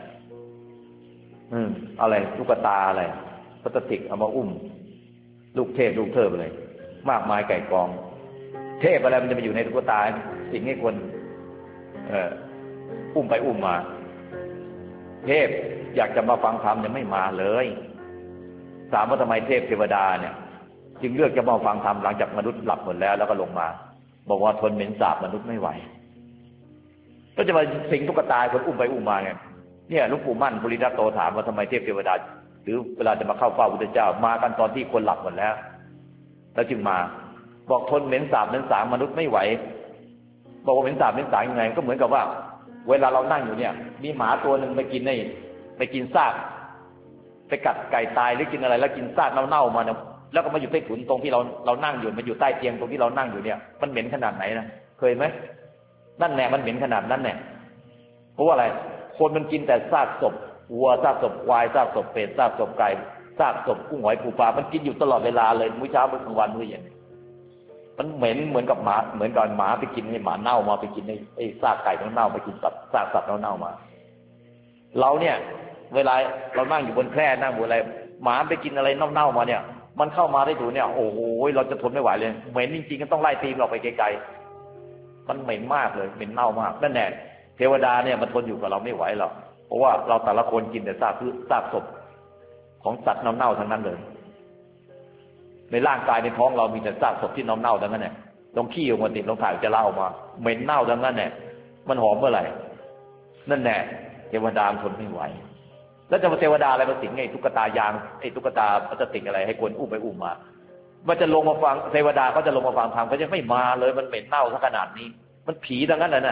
อะไรตุ๊กตาอะไรพลาสติกเอามาอุ้มลูกเทพลูกเทพเลยมากมายไก่กองเทพอะไรมันจะมาอยู่ในตุ๊กตาสิ่งให้คนอุ้มไปอุ้มมาเทพอยากจะมาฟังธรรมยังไม่มาเลยถามว่าทำไมเทพเทวดาเนี่ยจึงเลือกจะมาฟังธรรมหลังจากมนุษย์หลับหมดแล้วแล้วก็ลงมาบอกว่าทนเหม็นสาบมนุษย์ไม่ไหวก็จะมาสิงตุ๊กตาคนอุ้มไปอุ้มมาไงเนี่ยหลวงปู่มั่นปุริทัตโตถามว่าทำไมเทพเทวดาหรือเวลาจะมาเข้าเฝ้าพระพุทธเจ้ามากันตอนที่คนหลับหมดแล้วจึงมาบอกทนเหม็นสาบเหม็นสางมนุษย์ไม่ไหวบอกว่าเหม็นสาบเหม็นสางยังไงก็เหมือนกับว่าเวลาเรานั่งอยู่เนี่ยมีหมาตัวหนึ่งไปกินซากไปกัดไก่ตายหรือกินอะไรแล้วกินซากเน่าๆมาเนี่ยแล้วก็มาอยู่ใต้ถุนตรงที่เรานั่งอยู่มาอยู่ใต้เตียงตรงที่เรานั่งอยู่เนี่ยมันเหม็นขนาดไหนนะเคยไหมนั่นแน่มันเหม็นขนาดนั้นแน่เพราะว่าอะไรคนมันกินแต่ซากศพวัวซากศพควายซากศพเป็ดซากศพไก่ซากศพกุ้งหอยปูปลามันกินอยู่ตลอดเวลาเลยมื้อเช้ามื้อกลางวันมื้อเย็นมันเหม็นเหมือนกับหมาเหมือนกับหมาไปกินให้หมาเน่ามาไปกินไอ้ซากไก่เน่าไปกินซากสัตว์เน่ามาเราเนี่ยเวลาเรานั่งอยู่บนแคร่นั่งบนอะไรหมาไปกินอะไรเน่ามาเนี่ยมันเข้ามาได้ถูเนี่ยโอ้โหเราจะทนไม่ไหวเลยเหม็นจริงๆก็ต้องไล่ตีมันออกไปไกลๆมันเหม็นมากเลยเหม็นเน่ามากนั่นแน่เทวดาเนี่ยมันทนอยู่กับเราไม่ไหวหรอกเพราะว่าเราแต่ละคนกินแต่ซากศพของสัตว์เน่าๆทั้งนั้นเลยในร่างกายในท้องเรามีแต่ซากศพที่เน่าๆทั้งนั้นแหละลองขี้ออกมาติดลองถ่ายจะเล่าออกมาเหม็นเน่าทั้งนั้นแหละมันหอมเมื่อไหร่นั่นแน่เทวดาทนไม่ไหวแล้วจะมาเทวดาอะไรมาสิงไอ้ตุ๊กตายางไอ้ตุ๊กตาพลาสติกอะไรให้คนอุ้มไปอุ้มมามันจะลงมาฟังเทวดาเขาจะลงมาฟังธรรมเขาจะไม่มาเลยมันเหม็นเน่าซะขนาดนี้มันผีทั้งนั้นน่ะ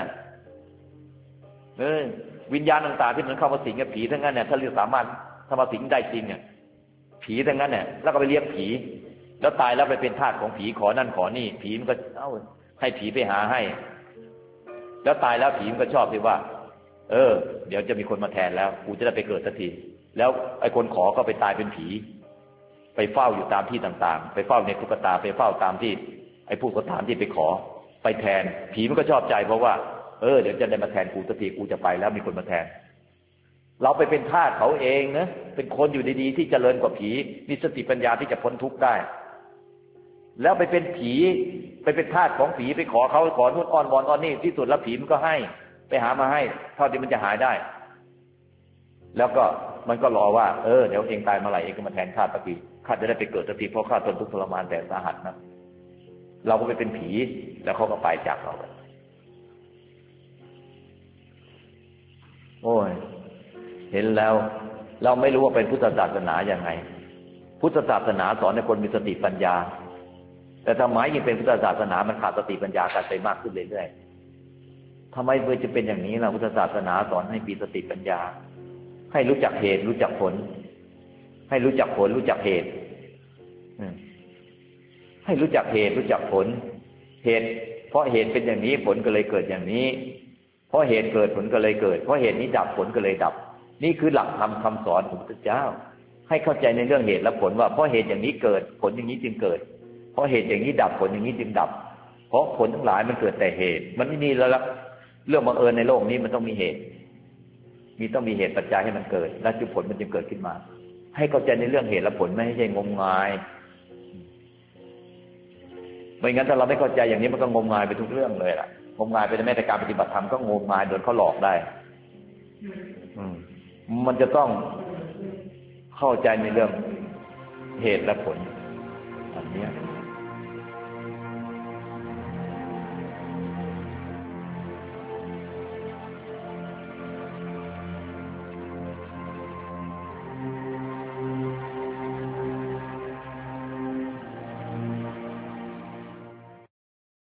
วิญญาณต่างๆที่มันเข้ามาสิงกับผีทั้งนั้นเนี่ยถ้าเรียกสามารถถ้ามาสิงได้จริงเนี่ยผีทั้งนั้นเนี่ยแล้วก็ไปเลี้ยงผีแล้วตายแล้วไปเป็นทาสของผีขอนั่นขอนี่ผีมันก็ให้ผีไปหาให้แล้วตายแล้วผีมันก็ชอบที่ว่าเดี๋ยวจะมีคนมาแทนแล้วกูจะได้ไปเกิดสักทีแล้วไอ้คนขอก็ไปตายเป็นผีไปเฝ้าอยู่ตามที่ต่างๆไปเฝ้าในตุ๊กตาไปเฝ้าตามที่ไอ้ผู้สถานที่ไปขอไปแทนผีมันก็ชอบใจเพราะว่าเดี๋ยวจะได้มาแทนกูสักทีกูจะไปแล้วมีคนมาแทนเราไปเป็นทาสเขาเองนะเป็นคนอยู่ดีๆที่เจริญกว่าผีมีสติปัญญาที่จะพ้นทุกข์ได้แล้วไปเป็นผีไปเป็นทาสของผีไปขอเขาขอนู่นอ้อนวอนอ้อนนี่ที่สุดแล้วผีมันก็ให้ไปหามาให้เท่าที่มันจะหายได้แล้วก็มันก็รอว่าเดี๋ยวเองตายเมื่อไหร่เองก็มาแทนข้าสักทีข้าจะได้ไปเกิดสักทีเพราะข้าทนทุกข์ทรมานแต่สาหัสนะเราก็ไปเป็นผีแล้วเขาก็ไปจากเราโอ้ยเห็นแล้วเราไม่รู้ว่าเป็นพุทธศาสนาอย่างไงพุทธศาสนาสอนให้คนมีสติปัญญาแต่ทำไมยิ่งเป็นพุทธศาสนามันขาดสติปัญญากันไปมากขึ้นเรื่อยๆทำไมเพื่อจะเป็นอย่างนี้ล่ะพุทธศาสนาสอนให้มีสติปัญญาให้รู้จักเหตุรู้จักผลให้รู้จักผลรู้จักเหตุให้รู้จักเหตุรู้จักผลเหตุเพราะเหตุเป็นอย่างนี้ผลก็เลยเกิดอย่างนี้เพราะเหตุเกิดผลก็เลยเกิดเพราะเหตุนี้ดับผลก็เลยดับนี่คือหลักธรรมคำสอนของพระพุทธเจ้าให้เข้าใจในเรื่องเหตุและผลว่าเพราะเหตุอย่างนี้เกิดผลอย่างนี้จึงเกิดเพราะเหตุอย่างนี้ดับผลอย่างนี้จึงดับเพราะผลทั้งหลายมันเกิดแต่เหตุมันไม่มีแล้วละเรื่องบังเอิญในโลกนี้มันต้องมีเหตุต้องมีเหตุปัจจัยให้มันเกิดและจึงผลมันจึงเกิดขึ้นมาให้เข้าใจในเรื่องเหตุและผลไม่ใช่งมงายไม่งั้นถ้าเราไม่เข้าใจอย่างนี้มันก็งมงายไปทุกเรื่องเลยล่ะงมงายไปในแม้แต่การปฏิบัติธรรมก็งมงายโดนเขาหลอกได้มันจะต้องเข้าใจในเรื่องเหตุและผลอันนี้